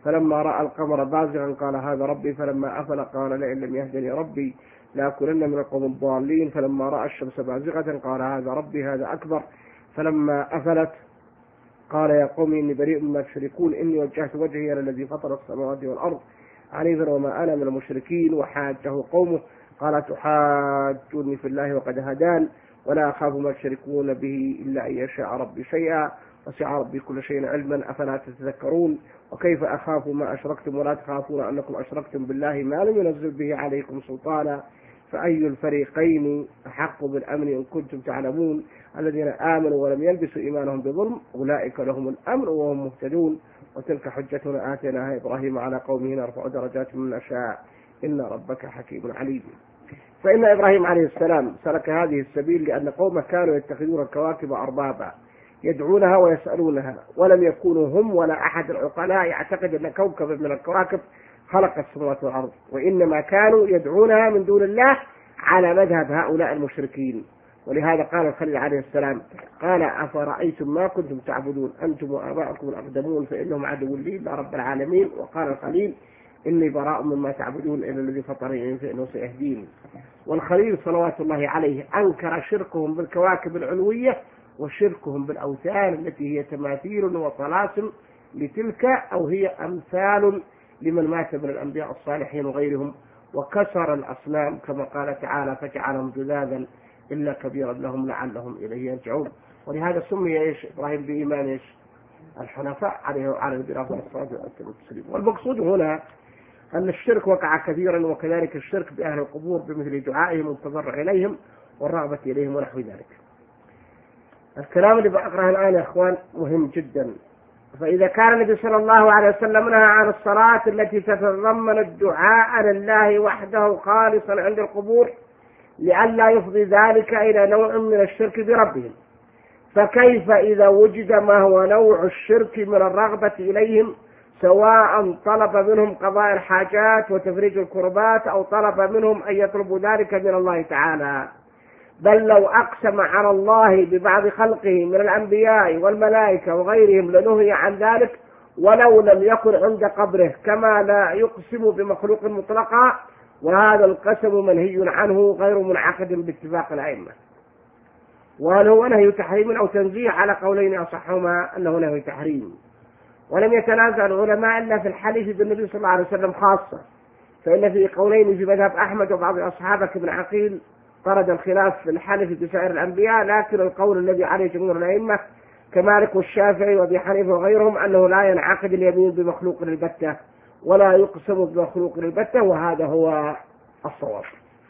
Speaker 1: فلما رأى القمر بازغا قال هذا ربي، فلما أفل قال لئن لم يهدني ربي لأكونن من القوم الضالين، فلما رأى الشمس بازغة قال هذا ربي هذا أكبر، فلما أفلت قال يا قوم إني بريء مما تشركون إني وجهت وجهي للذي فطر السماوات والأرض حنيفا وما أنا من المشركين. وحاجه قومه قال تحاجوني في الله وقد هدان ولا أخاف ما تشركون به إلا أن يشاء ربي شيئا وسع ربي كل شيء علما أفلا تتذكرون. وكيف أخاف ما أشركتم ولا تخافون أنكم أشركتم بالله ما لم ينزل به عليكم سلطانا فأي الفريقين أحق بالأمن إن كنتم تعلمون. الذين آمنوا ولم يلبسوا إيمانهم بظلم أولئك لهم الأمن وهم مهتدون. وتلك حجتنا آتيناها إبراهيم على قومه نرفع درجات من نشاء إن ربك حكيم عليم. فإن إبراهيم عليه السلام سلك هذه السبيل لأن قومه كانوا يتخذون الكواكب أربابا يدعونها ويسألونها، ولم يكونوا هم ولا أحد العقلاء يعتقد أن كوكب من الكواكب خلق السماوات والأرض، وإنما كانوا يدعونها من دون الله على مذهب هؤلاء المشركين. ولهذا قال الخليل عليه السلام قال أفرأيتم ما كنتم تعبدون أنتم وآباؤكم الأقدمون فإنهم عدو لي إلا رب العالمين. وقال الخليل إني براء مما تعبدون إلا الذي فطرني فإنه سيهدين. والخليل صلوات الله عليه أنكر شركهم بالكواكب العلوية وشركهم بالأوثان التي هي تماثيل وطلاسم لتلك أو هي أمثال لمن مات من الأنبياء الصالحين وغيرهم، وكسر الأصنام كما قال تعالى فجعلهم جذاذا إلا كبيرا لهم لعلهم إليه يرجعون. ولهذا سمي إيش إبراهيم بإيمان إيش الحنفاء عليه وعلى نبينا الصلاة والسلام. والمقصود هنا أن الشرك وقع كثيرا، وكذلك الشرك بأهل القبور بمثل دعائهم والتضرع إليهم والرغبة إليهم ونحو ذلك. الكلام اللي بقرأه الآن يا أخوان مهم جدا. فإذا كان النبي صلى الله عليه وسلم نهى عن الصلاة التي تتضمن الدعاء لله وحده خالصا عند القبور لئلا يفضي ذلك إلى نوع من الشرك بربهم، فكيف إذا وجد ما هو نوع الشرك من الرغبة إليهم، سواء طلب منهم قضاء الحاجات وتفريج الكربات أو طلب منهم أن يطلبوا ذلك من الله تعالى، بل لو أقسم على الله ببعض خلقه من الأنبياء والملائكة وغيرهم لنهي عن ذلك ولو لم يكن عند قبره، كما لا يقسم بمخلوق مطلقا، وهذا القسم منهي عنه غير منعقد باتفاق الأئمة. وهل هو نهي تحريم أو تنزيه؟ على قولين أصحهما أنه نهي تحريم. ولم يتنازع العلماء إلا في الحلف بالنبي صلى الله عليه وسلم خاصة، فإن في قولين في مذهب أحمد وبعض أصحابه كابن عقيل طرد الخلاف في الحلف بسائر الأنبياء، لكن القول الذي عليه جمهور الأئمة كمالك والشافعي وأبي حنيفة وغيرهم أنه لا ينعقد اليمين بمخلوق البتة ولا يقسم بمخلوق البتة، وهذا هو الصواب.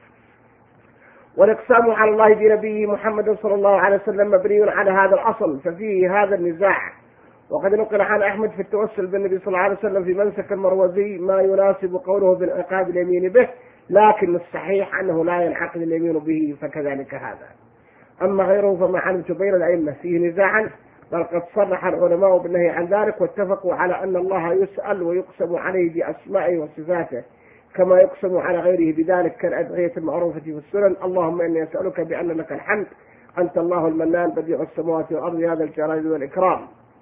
Speaker 1: والإقسام على الله بنبيه محمد صلى الله عليه وسلم مبني على هذا الأصل، ففيه هذا النزاع. وقد نقل عن أحمد في التوسل بالنبي صلى الله عليه وسلم في منسك المروزي ما يناسب قوله بانعقاد اليمين به، لكن الصحيح أنه لا ينعقد اليمين به، فكذلك هذا. أما غيره فما علمت بين الأئمة فيه نزاعا، بل قد صرح العلماء بالنهي عن ذلك، واتفقوا على أن الله يسأل ويقسم عليه بأسمائه وصفاته كما يقسم على غيره بذلك، كالأدعية المعروفة في السنن: اللهم إني أسألك بأن لك الحمد أنت الله المنان بديع السماوات والأرض هذا الجلال والإكرام.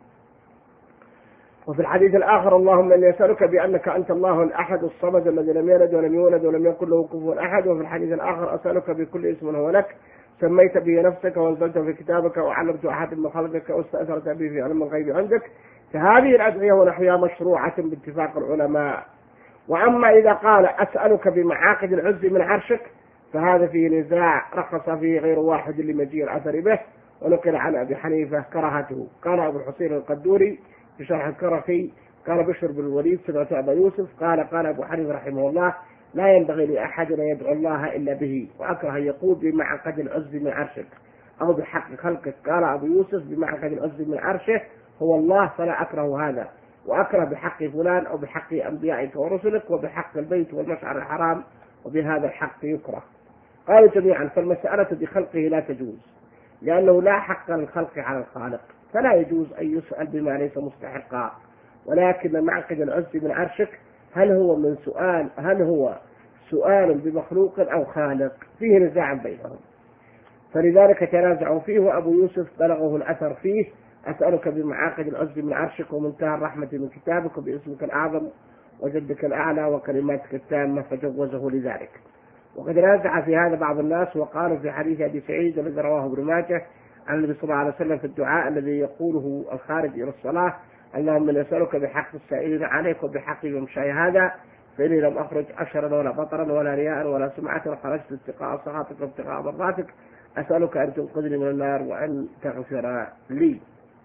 Speaker 1: وفي الحديث الآخر: اللهم إني أسألك بأنك أنت الله الأحد الصمد الذي لم يلد ولم يولد ولم يكن له كفوا أحد. وفي الحديث الآخر: أسألك بكل اسم هو لك سميت به نفسك وأنزلته في كتابك وعلمت أحد من خلقك واستأثرت به في علم الغيب عندك. فهذه الأدعية ونحوها مشروعة باتفاق العلماء. وأما إذا قال أسألك بمعاقد العز من عرشك فهذا فيه نزاع رخص فيه غير واحد لمجيء الأثر به، ونقل عن أبي حنيفة كراهته. قال أبو الحسين القدوري في شرح الكرخي: قال بشر بن الوليد سمعت أبا يوسف قال قال أبو حنيفة رحمه الله: لا ينبغي لأحد أن يدعو الله إلا به، وأكره أن يقول بمعقد العز من عرشك أو بحق خلقك. قال أبو يوسف: بمعقد العز من عرشه هو الله، فلا أكره هذا، وأكره بحق فلان أو بحق أنبيائك ورسلك وبحق البيت والمشعر الحرام، وبهذا الحق يكره. قالوا جميعا: فالمسألة بخلقه لا تجوز، لأنه لا حق للخلق على الخالق، فلا يجوز أن يسأل بما ليس مستحقا. ولكن معقد العز من عرشك هل هو من سؤال هل هو سؤال بمخلوق أو خالق؟ فيه نزاع بينهم، فلذلك تنازعوا فيه، وأبو يوسف بلغه الأثر فيه أسألك بمعاقد العز من عرشك ومنتهى الرحمة من كتابك وباسمك الأعظم وجدك الأعلى وكلماتك التامة، فجوزه لذلك. وقد نازع في هذا بعض الناس وقالوا في حديث أبي سعيد الذي رواه ابن ماجه عن النبي صلى الله عليه وسلم في الدعاء الذي يقوله الخارج إلى الصلاة: اللهم نسألك بحق السائلين عليك وبحق ممشاي هذا، فإني لم أخرج أشرا ولا بطرا ولا رياء ولا سمعة، وخرجت اتقاء صراطك وابتغاء مرضاتك، أسألك أن تنقذني من النار وأن تغفر لي.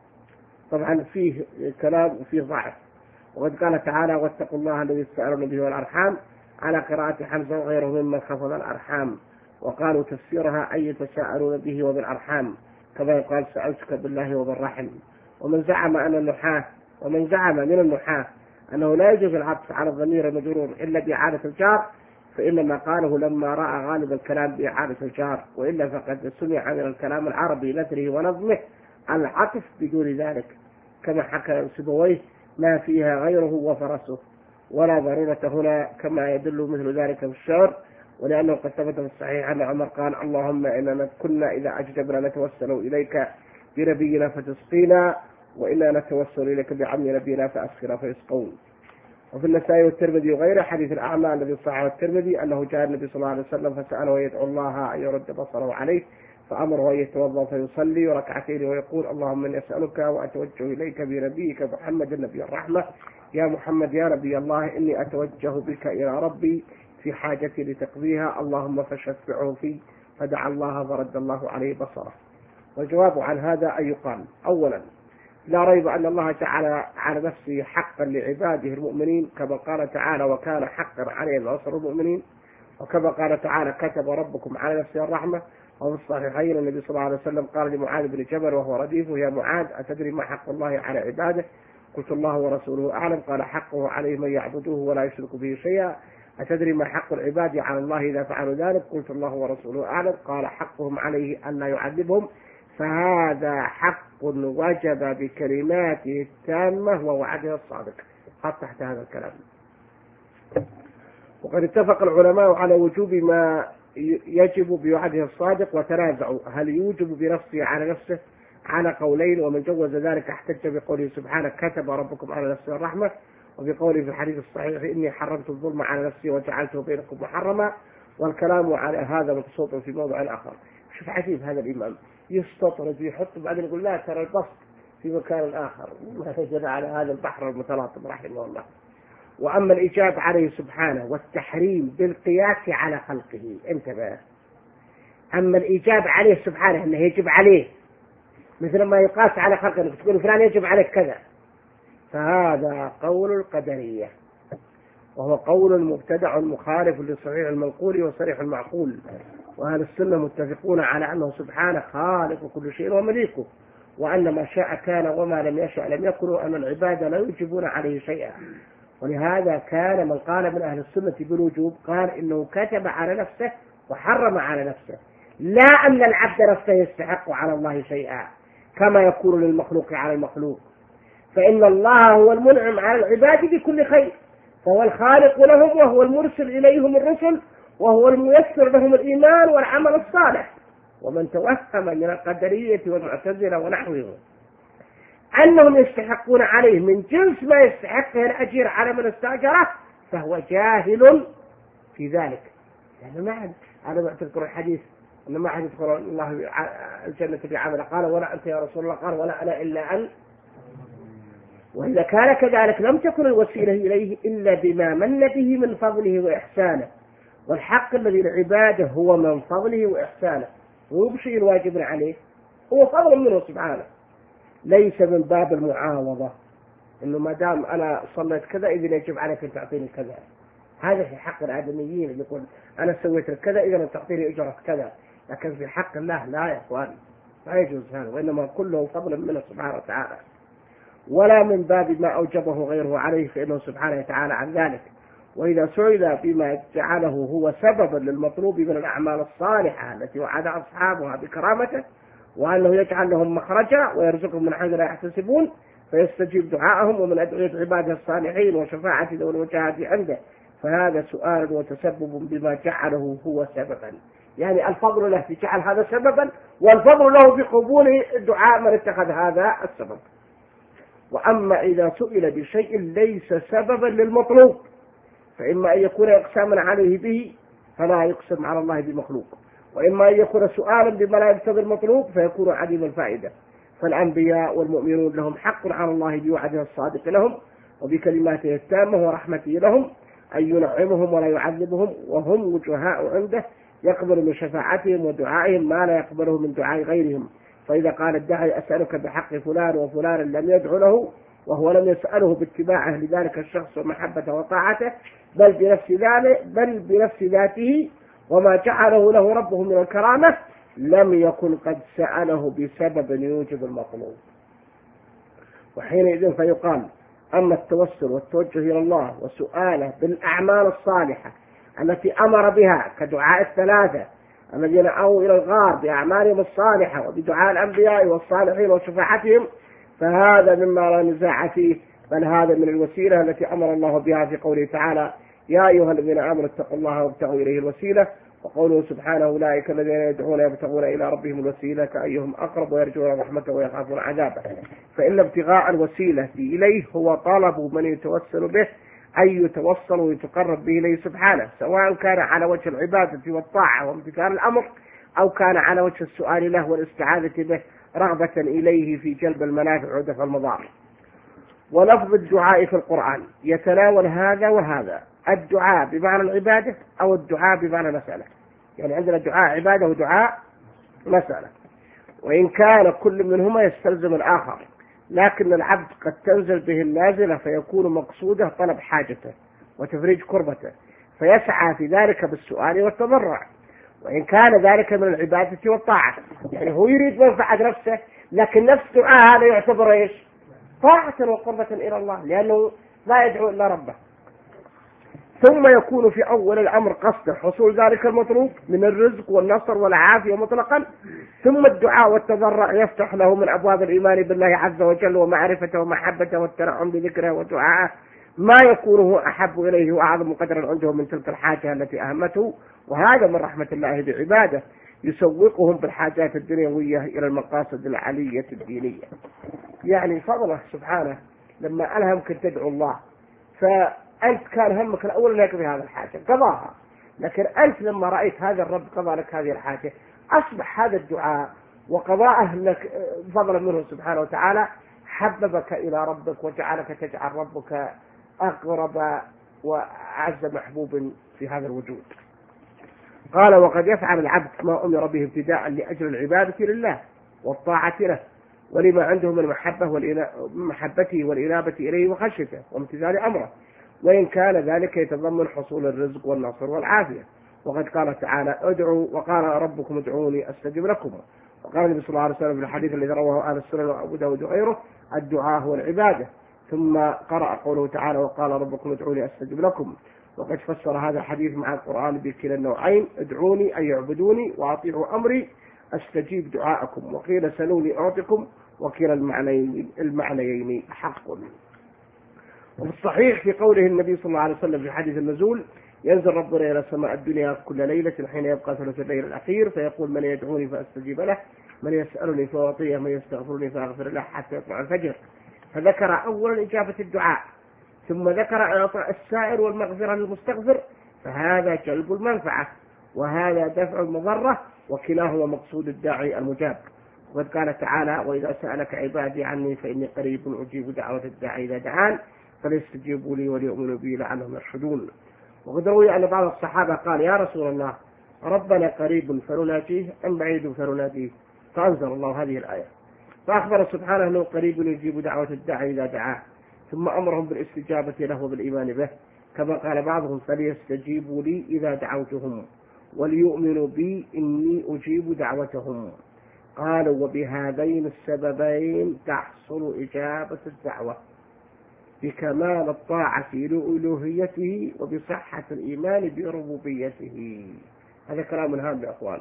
Speaker 1: طبعا فيه كلام وفيه ضعف. وقد قال تعالى: واتقوا الله الذي تسألون به والأرحام، على قراءة حمزة وغيره ممن خفض الأرحام. وقالوا تفسيرها أي يتساءلون به وبالأرحام، كما يقال سألتك بالله وبالرحم. ومن زعم أن النحاة ومن زعم من النحاة أنه لا يجوز العطف على الضمير المجرور إلا بإعادة الجار، فإنما قاله لما رأى غالب الكلام بإعادة الجار، وإلا فقد سمع من الكلام العربي نثره ونظمه العطف بدون ذلك، كما حكى سيبويه: ما فيها غيره وفرسه، ولا ضرورة هنا، كما يدل مثل ذلك في الشعر. ولأنه قد ثبت في الصحيح أن عمر قال: اللهم إننا كنا إذا أجدبنا نتوسل إليك بنبينا فتسقينا، وإنا نتوسل إليك بعم نبينا فأسقنا فيسقون. وفي النسائي والترمذي وغيره حديث الأعمى الذي صححه الترمذي أنه جاء النبي صلى الله عليه وسلم فسأله يدعو الله أن يرد بصره عليه، فأمره أن يتوضأ فيصلي ركعتين ويقول: اللهم إني أسألك وأتوجه إليك بنبيك محمد النبي الرحمة، يا محمد يا نبي الله إني أتوجه بك إلى ربي في حاجتي لتقضيها، اللهم فشفعه في، فدعا الله فرد الله عليه بصره. والجواب عن هذا أن يقال: أولا، لا ريب أن الله تعالى على نفسه حقا لعباده المؤمنين، كما قال تعالى: وكان حقا علينا نصر المؤمنين. وكما قال تعالى: كتب ربكم على نفسه الرحمة. وفي الصحيحين النبي صلى الله عليه وسلم قال لمعاذ بن جبل وهو رديفه: يا معاذ، أتدري ما حق الله على عباده؟ قلت: الله ورسوله أعلم. قال: حقه عليه من يعبدوه ولا يشرك به شيئا. أتدري ما حق العباد على الله إذا فعلوا ذلك؟ قلت: الله ورسوله أعلم. قال: حقهم عليه أن لا يعذبهم، فهذا حق وجب بكلماته التامة ووعده الصادق. خط تحت هذا الكلام. وقد اتفق العلماء على وجوب ما يجب بوعده الصادق، وتنازعوا هل يوجب بنفسه على نفسه على قولين، ومن جوز ذلك احتج بقوله سبحانه: كتب ربكم على نفسه الرحمة، وبقوله في الحديث الصحيح: إني حرمت الظلم على نفسي وجعلته بينكم محرما. والكلام على هذا مبسوط في موضع آخر. شوف عجيب هذا الإمام، يستطرد ويحط بعدين يقول: لا ترى البسط في مكان آخر، ما سجل على هذا البحر المتلاطم رحمه الله. وأما الإجابة عليه سبحانه والتحريم بالقياس على خلقه، انتبه، أما الإجابة عليه سبحانه أنه يجب عليه مثل ما يقاس على خلقه، أنك تقول فلان يجب عليك كذا، فهذا قول القدرية، وهو قول مبتدع مخالف لصحيح المنقول وصريح المعقول. وأهل السنة متفقون على أنه سبحانه خالق كل شيء ومليكه، وأن ما شاء كان وما لم يشأ لم يكن، وأن العباد لا يوجبون عليه شيئا. ولهذا كان من قال من أهل السنة بالوجوب قال إنه كتب على نفسه وحرم على نفسه، لا أن العبد نفسه يستحق على الله شيئا كما يكون للمخلوق على المخلوق، فإن الله هو المنعم على العباد بكل خير، فهو الخالق لهم وهو المرسل إليهم الرسل، وهو الميسر لهم الإيمان والعمل الصالح. ومن توهم من القدرية والمعتزلة ونحوهم أنهم يستحقون عليه من جنس ما يستحقه الأجير على من استأجره، فهو جاهل في ذلك. يعني ما أنا تذكر الحديث أن ما أحد يدخل الله الجنة بعمل، قال: ولا أنت يا رسول الله؟ قال: ولا أنا إلا أن. وإذا كان كذلك لم تكن الوسيلة إليه إلا بما من به من فضله وإحسانه، والحق الذي لعباده هو من فضله وإحسانه، ويبشي الواجب عليه هو فضل منه سبحانه، ليس من باب المعاوضة، إنه ما دام أنا صليت كذا إذن يجب عليك أن تعطيني كذا. هذا في حق الآدميين اللي يقول أنا سويت كذا إذن تعطيني أجرة كذا، لكن في حق الله لا يا إخوان، لا يجوز هذا، وإنما كله فضل منه سبحانه وتعالى، ولا من باب ما أوجبه غيره عليه، فإنه سبحانه وتعالى عن ذلك. وإذا سئل بما جعله هو سببا للمطلوب من الأعمال الصالحة التي وعد أصحابها بكرامته، وأنه يجعل لهم مخرجا ويرزقهم من حيث لا يحتسبون، فيستجيب دعاءهم ومن أدعية عباده الصالحين وشفاعة ذوي الوجاهة عنده، فهذا سؤال وتسبب بما جعله هو سببا. يعني الفضل له في جعل هذا سببا، والفضل له في قبول الدعاء من اتخذ هذا السبب. وأما إذا سئل بشيء ليس سببا للمطلوب فإما أن يكون إقساما عليه به فلا يقسم على الله بمخلوق، وإما أن يكون سؤالا بما لا يقتضي المطلوب فيكون عديم الفائدة. فالأنبياء والمؤمنون لهم حق على الله بوعده الصادق لهم وبكلماته التامة ورحمته لهم أن ينعمهم ولا يعذبهم، وهم وجهاء عنده يقبل من شفاعتهم ودعائهم ما لا يقبله من دعاء غيرهم. فإذا قال الداعي أسألك بحق فلان وفلان لم يدعو له وهو لم يسأله باتباعه لذلك الشخص ومحبته وطاعته بل بنفس ذلك بل بنفس ذاته وما جعله له ربه من الكرامة لم يكن قد سأله بسبب يوجب المطلوب. وحينئذ فيقال أما التوسل والتوجه إلى الله وسؤاله بالأعمال الصالحة التي أمر بها كدعاء الثلاثة الذين أووا إلى الغار بأعمالهم الصالحة وبدعاء الأنبياء والصالحين وشفاعتهم فهذا مما لا نزاع فيه، بل هذا من الوسيلة التي أمر الله بها في قوله تعالى يا أيها الذين آمنوا اتقوا الله وابتغوا إليه الوسيلة، وقوله سبحانه أولئك الذين يدعون يبتغون إلى ربهم الوسيلة أيهم أقرب ويرجون رحمته ويخافون عذابه. فإن ابتغاء الوسيلة إليه هو طلب من يتوسل به أن يتوصل ويتقرب به إليه سبحانه، سواء كان على وجه العبادة والطاعة وامتثال الأمر أو كان على وجه السؤال له والاستعاذة به رغبة إليه في جلب المنافع ودفع المضار. ولفظ الدعاء في القرآن يتناول هذا وهذا، الدعاء بمعنى العبادة أو الدعاء بمعنى مسألة، يعني عندنا دعاء عبادة ودعاء مسألة، وإن كان كل منهما يستلزم الآخر، لكن العبد قد تنزل به النازلة فيكون مقصوده طلب حاجته وتفريج كربته فيسعى في ذلك بالسؤال والتضرع، وإن كان ذلك من العبادة والطاعة، يعني هو يريد منفعة نفسه لكن نفس دعاء هذا يعتبر إيش؟ طاعة وقربة إلى الله لأنه لا يدعو إلا ربه. ثم يكون في أول الأمر قصد حصول ذلك المطلوب من الرزق والنصر والعافية مطلقا، ثم الدعاء والتضرع يفتح له من أبواب الإيمان بالله عز وجل ومعرفته ومحبته والتنعم بذكره ودعائه ما يكون هو أحب إليه وأعظم قدرا عنده من تلك الحاجة التي أهمته، وهذا من رحمة الله بعباده يسوقهم بالحاجات الدنيوية إلى المقاصد العلية الدينية. يعني فضله سبحانه لما ألهمك تدعو الله فأنت كان همك الأول لك بهذا الحاجة قضاها، لكن أنت لما رأيت هذا الرب قضى لك هذه الحاجة أصبح هذا الدعاء وقضاءه لك فضلا منه سبحانه وتعالى حببك إلى ربك وجعلك تجعل ربك أقرب وأعز محبوب في هذا الوجود. قال وقد يفعل العبد ما أمر به ابتداء لأجل العبادة لله والطاعة له ولما عنده من محبة محبته والإنابة إليه وخشيته وامتثال أمره، وإن كان ذلك يتضمن حصول الرزق والنصر والعافية. وقد قال تعالى ادعوا وقال ربكم ادعوني أستجب لكم، وقال النبي صلى الله عليه وسلم في الحديث الذي رواه أهل السنن وأبو داود وغيره الدعاء هو العبادة. ثم قرأ قوله تعالى وقال ربكم ادعوني أستجب لكم، وقد فسر هذا الحديث مع القرآن بكلا النوعين ادعوني أي يعبدوني وأطيعوا أمري أستجيب دعاءكم، وقيل سلوني أعطكم، وكلا المعنيين المعنيين حق. وفي الصحيح في قوله النبي صلى الله عليه وسلم في حديث النزول ينزل ربنا إلى سماء الدنيا كل ليلة حين يبقى ثلث الليل الأخير فيقول من يدعوني فأستجيب له، من يسألني فأعطيه، من يستغفرني فأغفر له حتى يطلع الفجر. فذكر أولا إجابة الدعاء ثم ذكر إعطاء السائر والمغفرة للمستغفر، فهذا جلب المنفعة وهذا دفع المضرة، وكلاهما مقصود الداعي المجاب. وقد قال تعالى وإذا سألك عبادي عني فإني قريب أجيب دعوة الداعي إذا دعان فليستجيبوا لي وليؤمنوا بي لعلهم يرشدون. وقد روي أن بعض الصحابة قال يا رسول الله ربنا قريب فنناجيه أم بعيد فنناديه، فأنزل الله هذه الآية فأخبر سبحانه أنه قريب يجيب دعوة الداعي إذا دعاه، ثم أمرهم بالاستجابة له وبالإيمان به، كما قال بعضهم فليستجيبوا لي إذا دعوتهم وليؤمنوا بي إني أجيب دعوتهم. قالوا وبهذين السببين تحصل إجابة الدعوة بكمال الطاعة لألوهيته وبصحة الإيمان بربوبيته. هذا كلام هام يا أخوان.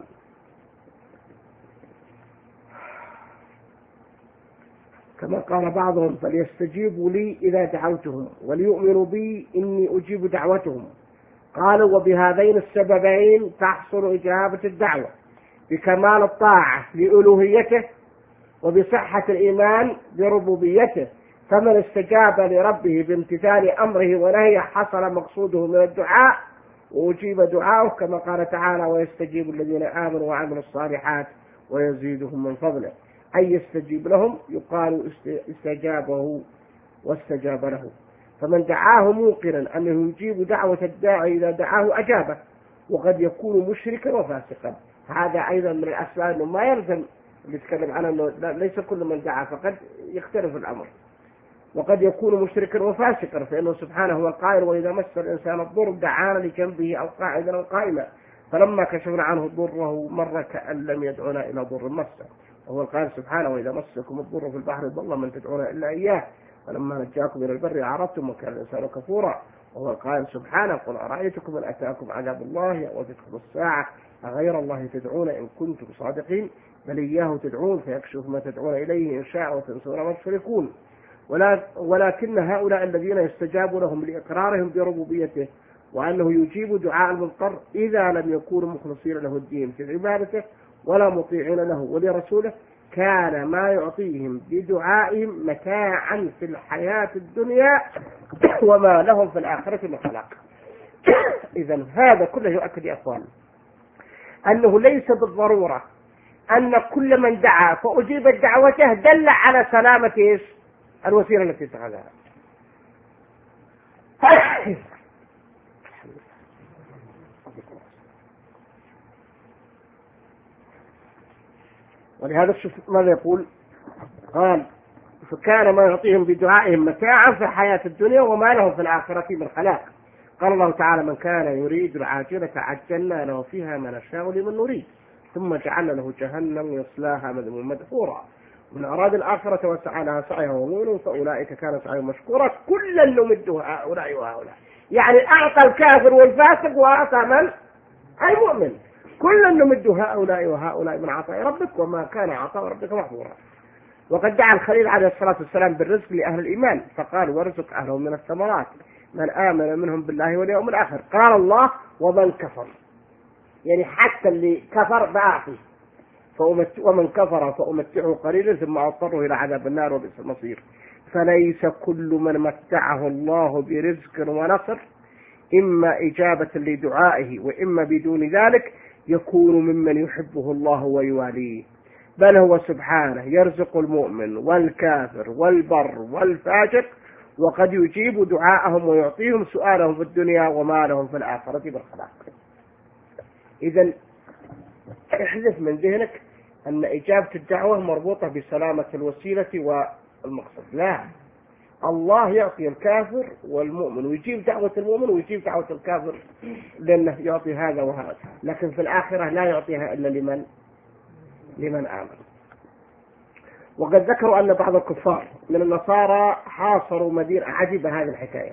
Speaker 1: كما قال بعضهم فليستجيبوا لي إذا دعوتهم وليؤمنوا بي إني أجيب دعوتهم، قالوا وبهذين السببين تحصل إجابة الدعوة بكمال الطاعة لألوهيته وبصحة الإيمان بربوبيته. فمن استجاب لربه بامتثال أمره ونهيه حصل مقصوده من الدعاء وأجيب دعاؤه، كما قال تعالى ويستجيب الذين آمنوا وعملوا الصالحات ويزيدهم من فضله، أي يستجيب لهم يقال استجابه واستجاب له. فمن دعاه موقنا أنه يجيب دعوة الداعي إذا دعاه أجابه، وقد يكون مشركا وفاسقا. هذا أيضا من الأسباب أنه ما يلزم اللي يتكلم عنه أنه ليس كل من دعا، فقد يختلف الأمر، وقد يكون مشركا وفاسقا، فإنه سبحانه هو القائل وإذا مس الإنسان الضر دعانا لجنبه أو قاعدا أو قائما فلما كشفنا عنه ضره مر كأن لم يدعنا إلى ضر مسه. وهو القائل سبحانه وإذا مسكم الضر في البحر ضل من تدعون إلا إياه فلما نجاكم إلى البر عرفتم وكان الإنسان كفورا. وهو القائل سبحانه قل أرأيتكم إن أتاكم عذاب الله يأوذتكم الساعة أغير الله تدعون إن كنتم صادقين بل إياه تدعون فيكشف ما تدعون إليه إن شاء وتنسون ما تشركون. ولكن هؤلاء الذين يستجاب لهم لإقرارهم بربوبيته وأنه يجيب دعاء المضطر إذا لم يكونوا مخلصين له الدين في عبادته ولا مطيعين له ولرسوله كان ما يعطيهم بدعائهم متاعا في الحياة الدنيا وما لهم في الآخرة من خلاق. إذن هذا كله يؤكد يا أخوان أنه ليس بالضرورة أن كل من دعا فأجيبت دعوته دل على سلامة إيش الوسيلة التي اتخذها. ولهذا شوف ماذا يقول، قال فكان ما يعطيهم بدعائهم متاعا في الحياة الدنيا وما لهم في الآخرة من خلاق. قال الله تعالى من كان يريد العاجلة عجلنا له فيها ما نشاء لمن نريد ثم جعلنا له جهنم يصلاها مذموما مدحورا من أراد الآخرة وسعى لها سعيها ومؤمن فأولئك كان سعيهم مشكورا كلا نمد هؤلاء وهؤلاء. يعني أعطى الكافر والفاسق وأعطى من المؤمن، كلا نمد هؤلاء وهؤلاء من عطاء ربك وما كان عطاء ربك محظورا. وقد دعا الخليل عليه الصلاة والسلام بالرزق لأهل الإيمان فقال وارزق أهلهم من الثمرات من آمن منهم بالله واليوم الآخر. قال الله ومن كفر، يعني حتى اللي كفر بأعطي ومن كفر فأمتعه قليلا ثم أضطره إلى عذاب النار وبئس المصير. فليس كل من متعه الله برزق ونصر إما إجابة لدعائه وإما بدون ذلك يكون ممن يحبه الله ويواليه، بل هو سبحانه يرزق المؤمن والكافر والبر والفاجر وقد يجيب دعاءهم ويعطيهم سؤالهم في الدنيا وما لهم في الآخرة بالخلاق. إذن احذف من ذهنك أن إجابة الدعوة مربوطة بسلامة الوسيلة والمقصد، لا، الله يعطي الكافر والمؤمن ويجيب دعوة المؤمن ويجيب دعوة الكافر لأنه يعطي هذا وهذا، لكن في الآخرة لا يعطيها إلا لمن لمن آمن. وقد ذكروا أن بعض الكفار من النصارى حاصروا مدينة، عجيبة هذه الحكاية،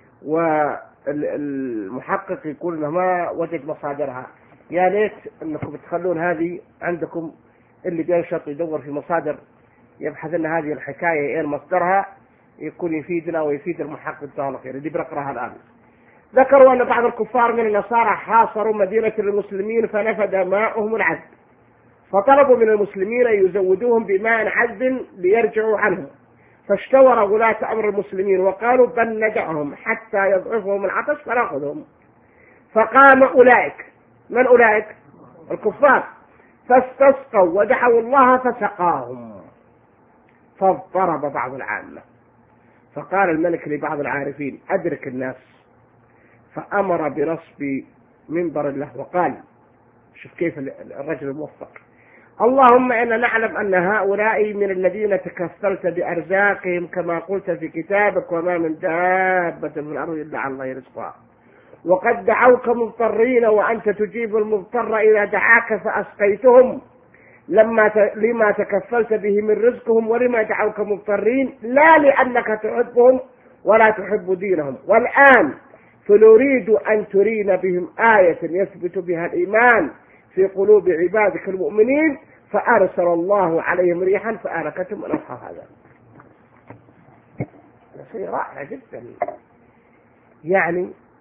Speaker 1: والمحقق يقول أنه ما وجد مصادرها. يا ليت أنكم تخلون هذه عندكم، اللي بينشط يدور في مصادر يبحث أن هذه الحكاية إيه مصدرها يكون يفيدنا ويفيد المحقق جزاه الله خير اللي بنقرأها الآن. ذكروا أن بعض الكفار من النصارى حاصروا مدينة المسلمين فنفد ماؤهم العذب، فطلبوا من المسلمين أن يزودوهم بماء عذب ليرجعوا عنه، فاشتور ولاة أمر المسلمين وقالوا بل ندعهم حتى يضعفهم العطش فنأخذهم. فقام أولئك، من أولئك؟ الكفار، فاستسقوا ودعوا الله فسقاهم، فاضطرب بعض العامة. فقال الملك لبعض العارفين أدرك الناس، فأمر بنصب منبر له وقال، شوف كيف الرجل الموفق، اللهم إنا نعلم أن هؤلاء من الذين تكفلت بأرزاقهم كما قلت في كتابك وما من دابة في الأرض إلا على الله رزقها، وقد دعوك مضطرين وأنت تجيب المضطر إذا دعاك فأسقيتهم لما ت... لما تكفلت به من رزقهم ولما دعوك مضطرين لا لأنك تحبهم ولا تحب دينهم، والآن فنريد أن ترينا بهم آية يثبت بها الإيمان في قلوب عبادك المؤمنين، فأرسل الله عليهم ريحا فأهلكتهم ونفخ هذا. شيء رائع جدا. يعني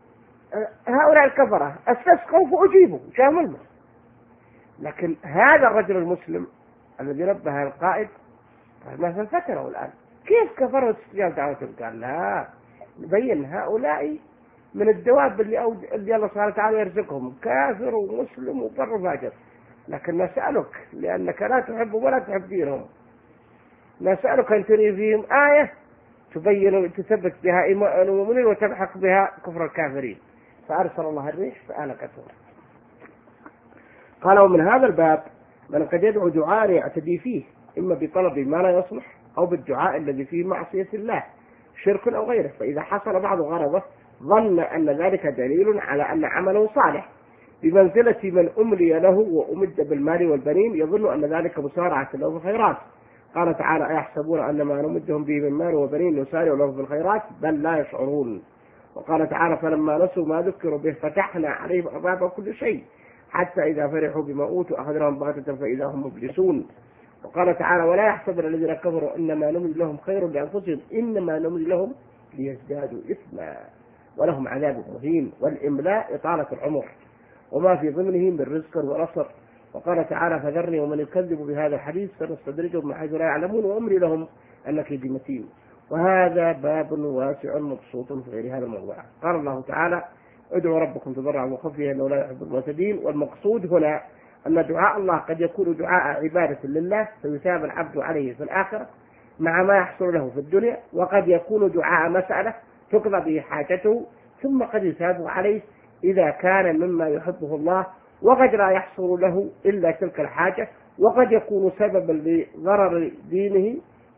Speaker 1: هؤلاء الكفرة استسقوا فأجيبوا جاءهم الماء. لكن هذا الرجل المسلم الذي نبه القائد مثلا فتره الآن كيف كفروا استجاب دعوتهم؟ قال لا، نبين هؤلاء من الدواب اللي, أو اللي الله سبحانه وتعالى يرزقهم كافر ومسلم وبر وفاجر، لكن نسألك لأنك لا تحب ولا تحب دينهم، نسألك أن تري فيهم آية تبين تثبت بها إيمان المؤمنين وتمحق بها كفر الكافرين. فأرسل الله الريح فأهلكتهم. قال ومن هذا الباب من قد يدعو دعاء يعتدي فيه، إما بطلب ما لا يصلح أو بالدعاء الذي فيه معصية الله شرك أو غيره، فإذا حصل بعض غرضه ظن أن ذلك دليل على أن عمله صالح بمنزلة من أملي له وأمد بالمال والبنين يظن أن ذلك مسارعة له في الخيرات. قال تعالى أيحسبون أن ما نمدهم به من مال وبنين نسارع له في الخيرات بل لا يشعرون. وقال تعالى فلما نسوا ما ذكروا به فتحنا عليهم أبواب كل شيء حتى إذا فرحوا بما أوتوا أخذناهم بغتة فإذا هم مبلسون. وقال تعالى ولا يحسبن الذين كفروا إنما نملي لهم خير لأنفسهم إنما نملي لهم ليزدادوا إثما ولهم عذاب مهين. والإملاء إطالة العمر وما في ضمنه من رزق ونصر. وقال تعالى فذرني ومن يكذب بهذا الحديث سنستدرجهم من حيث لا يعلمون وأمري لهم أن كيدي متين. وهذا باب واسع مبسوط في غير هذا الموضوع. قال الله تعالى ادعوا ربكم تضرعا وخفيا انه لا يحب المعتدين. والمقصود هنا ان دعاء الله قد يكون دعاء عباده لله فيثاب العبد عليه في الاخره مع ما يحصل له في الدنيا، وقد يكون دعاء مساله تقضى به حاجته ثم قد يثاب عليه اذا كان مما يحبه الله، وقد لا يحصل له الا تلك الحاجه، وقد يكون سببا لضرر دينه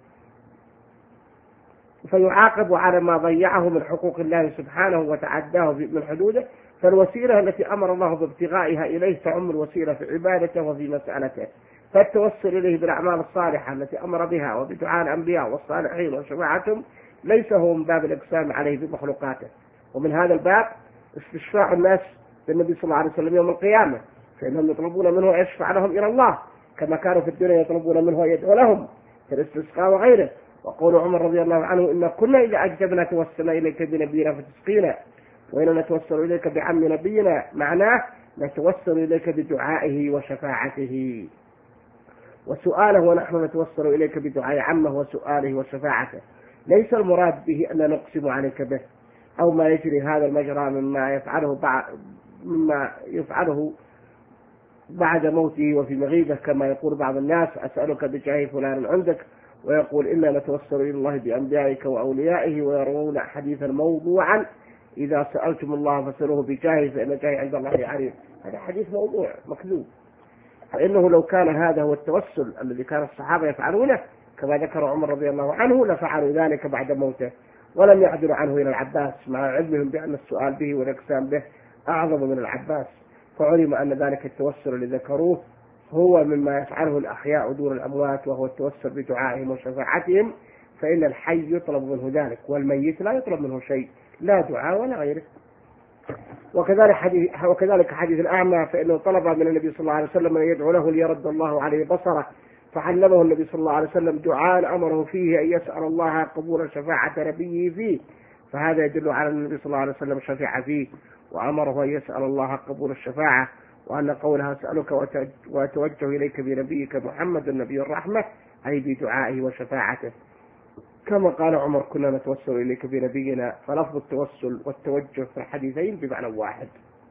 Speaker 1: فيعاقب على ما ضيعه من حقوق الله سبحانه وتعداه من حدوده. فالوسيلة التي أمر الله بابتغائها إليه تعم الوسيلة في عبادته وفي مسألته، فالتوسل إليه بالأعمال الصالحة التي أمر بها وبدعاء الأنبياء والصالحين وشفاعتهم ليس هو من باب الإقسام عليه بمخلوقاته. ومن هذا الباب استشفاع الناس بالنبي صلى الله عليه وسلم يوم القيامة، فإنهم يطلبون منه أن يشفع لهم إلى الله كما كانوا في الدنيا يطلبون منه أن يدعو لهم في الاستسقاء وغيره. وقول عمر رضي الله عنه إن كنا إذا أجدبنا توسلنا إليك بنبينا فتسقينا، وإن نتوسل إليك بعم نبينا معناه نتوسل إليك بدعائه وشفاعته وسؤاله، ونحن نتوسل إليك بدعاء عمه وسؤاله وشفاعته. ليس المراد به أن نقسم عليك به أو ما يجري هذا المجرى مما يفعله بعد مما يفعله بعد موته وفي مغيبه كما يقول بعض الناس أسألك بجاه فلان عندك، ويقول إنا نتوسل إلى الله بأنبيائك وأوليائه، ويروون حديثا موضوعا إذا سألتم الله فسألوه بجاهه فإن جاهه عند الله عريض. هذا حديث موضوع مكذوب، فإنه لو كان هذا هو التوسل الذي كان الصحابة يفعلونه كما ذكر عمر رضي الله عنه لفعلوا ذلك بعد موته ولم يعدلوا عنه إلى العباس مع علمهم بأن السؤال به والإقسام به أعظم من العباس، فعلم أن ذلك التوسل الذي ذكروه هو مما يفعله الأحياء دون الأموات، وهو التوسل بدعائهم وشفاعتهم، فإن الحي يطلب منه ذلك والميت لا يطلب منه شيء لا دعاء ولا غيره. وكذلك حديث, وكذلك حديث الأعمى فإنه طلب من النبي صلى الله عليه وسلم أن يدعو له ليرد الله عليه بصره، فعلمه النبي صلى الله عليه وسلم دعاء أمره فيه أن يسأل الله قبول شفاعة نبيه فيه، فهذا يدل على أن النبي صلى الله عليه وسلم شفيع فيه وأمره أن يسأل الله قبول الشفاعة، وأن قولها أسألك وأتوجه إليك بنبيك محمد النبي الرحمة أي بدعائه وشفاعته، كما قال عمر كنا نتوسل إليك بنبينا، فلفظ التوسل والتوجه في الحديثين بمعنى واحد.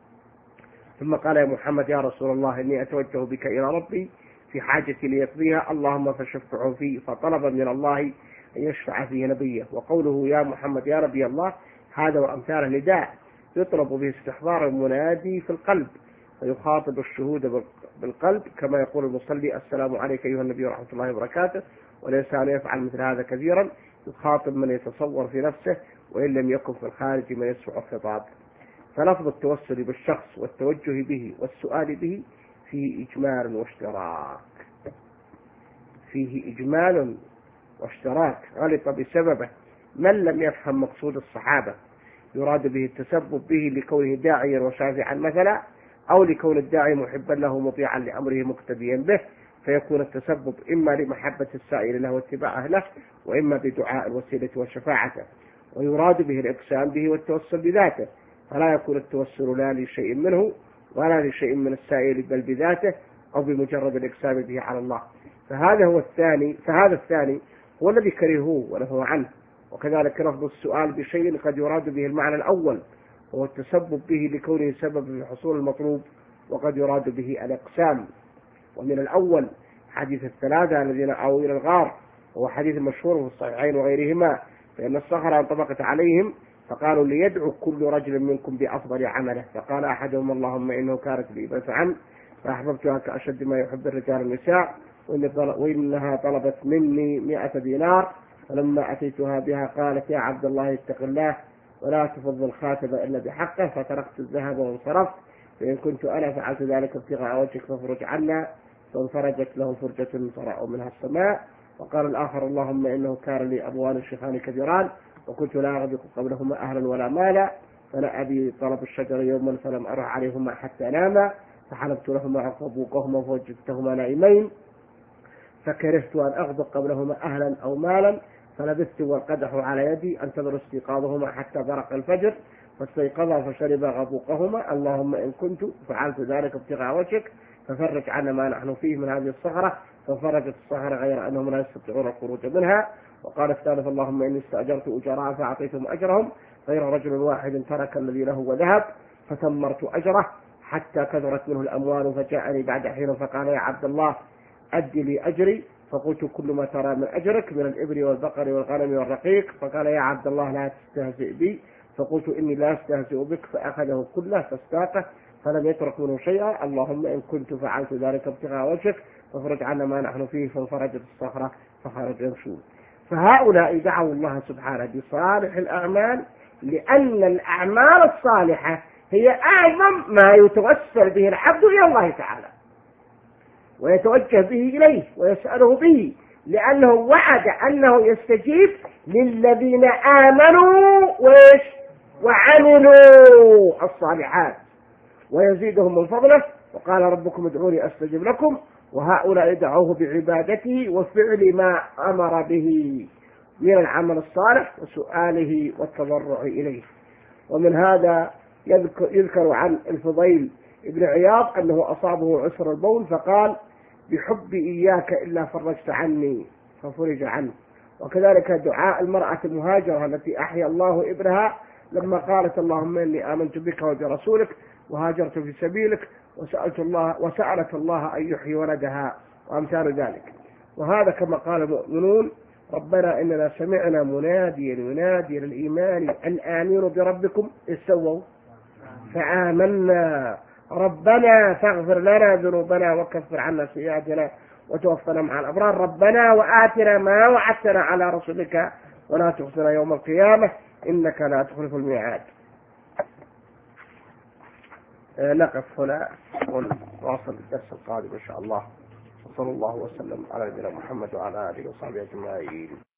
Speaker 1: ثم قال يا محمد يا رسول الله إني أتوجه بك إلى ربي في حاجتي ليقضيها اللهم فشفعه فيه، فطلب من الله أن يشفع فيه نبيه. وقوله يا محمد يا نبي الله هذا وأمثاله نداء يطلب به استحضار المنادي في القلب ويخاطب الشهود بالقلب، كما يقول المصلي السلام عليك أيها النبي ورحمة الله وبركاته، والإنسان يفعل مثل هذا كثيرا، يخاطب من يتصور في نفسه وإن لم يكن في الخارج من يسمع الخطاب. فلفظ التوسل بالشخص والتوجه به والسؤال به فيه إجمال واشتراك، فيه إجمال واشتراك غلط بسببه من لم يفهم مقصود الصحابة، يراد به التسبب به لكونه داعيا وشافعا مثلا، أو لكون الداعي محبا له مطيعا لأمره مقتديا به، فيكون التسبب إما لمحبة السائل له واتباعه له، وإما بدعاء الوسيلة والشفاعة. ويراد به الإقسام به والتوسل بذاته، فلا يكون التوسل لا لشيء منه ولا لشيء من السائل بل بذاته أو بمجرد الإقسام به على الله. فهذا هو الثاني فهذا الثاني هو الذي كرهوه ونهوا عنه. وكذلك رفض السؤال بشيء قد يراد به المعنى الأول وهو التسبب به لكونه سبب في حصول المطلوب، وقد يراد به الإقسام. ومن الأول حديث الثلاثة الذين آووا إلى الغار، وهو حديث مشهور في الصحيحين وغيرهما، فإن الصخرة انطبقت عليهم فقالوا ليدعو كل رجل منكم بأفضل عمله، فقال أحدهم اللهم إنه كانت لي بسعا فأحببتها كأشد ما يحب الرجال النساء وإنها طلبت مني مئة دينار، فلما أتيتها بها قالت يا عبد الله اتق الله ولا تفض الخاتم إلا بحقه، فتركت الذهب وانصرفت، فإن كنت أنا فعلت ذلك ابتغاء وجهك فافرج عنا، فانفرجت له فرجة فرأوا منها السماء. وقال الآخر اللهم إنه كان لي أبوان شيخان كبيران وكنت لا أغدق قبلهما أهلا ولا مالا، فلا أبي طلب الشجر يوما فلم أره عليهما حتى ناما، فحلبت لهما عقبوقهما فوجدتهما نائمين، فكرهت أن أغدق قبلهما أهلا أو مالا، فلبثت والقدح على يدي أنتظر استيقاظهما حتى برق الفجر، فاستيقظا فشرب غبوقهما، اللهم إن كنت فعلت ذلك ابتغاء وجهك ففرج عنا ما نحن فيه من هذه الصخرة، ففرجت الصخرة غير أنهم لا يستطيعون الخروج منها. وقال الثالث اللهم إني استأجرت أجراء فأعطيتهم أجرهم غير رجل واحد ترك الذي له وذهب، فثمرت أجره حتى كثرت منه الأموال، فجاءني بعد حين فقال يا عبد الله أدي لي أجري، فقلت كل ما ترى من أجرك من الإبل والبقر والغنم والرقيق، فقال يا عبد الله لا تستهزئ بي، فقلت إني لا أستهزئ بك، فأخذه كله فاستاقه فلم يترك منه شيئا، اللهم إن كنت فعلت ذلك ابتغاء وجهك فافرج عنا ما نحن فيه، فانفرجت الصخرة فخرج يمشون. فهؤلاء دعوا الله سبحانه بصالح الأعمال، لأن الأعمال الصالحة هي أعظم ما يتوسل به العبد إلى الله تعالى ويتوجه به إليه ويسأله به، لأنه وعد أنه يستجيب للذين آمنوا وإيش وعملوا الصالحات ويزيدهم من فضله، وقال ربكم ادعوني أستجب لكم. وهؤلاء دعوه بعبادته وفعل ما أمر به من العمل الصالح وسؤاله والتضرع إليه. ومن هذا يذكر, يذكر عن الفضيل ابن عياض أنه أصابه عسر البول فقال بحب إياك إلا فرجت عني ففرج عنه. وكذلك دعاء المرأة المهاجرة التي أحيا الله ابنها لما قالت اللهم إني آمنت بك وبرسولك وهاجرت في سبيلك وسألت الله وسألت الله أن يحيي ولدها وأمثال ذلك. وهذا كما قال المؤمنون ربنا إننا سمعنا مناديا ينادي للإيمان أن آمنوا بربكم استووا فآمنا ربنا فاغفر لنا ذنوبنا وكفر عنا سيئاتنا وتوفنا مع الأبرار ربنا وآتنا ما وعدتنا على رسولك ولا تخزنا يوم القيامة إنك لا تخلف الميعاد. نقف هنا ونواصل الدرس القادم إن شاء الله. صلى الله وسلم على نبينا محمد وعلى آله وصحبه أجمعين.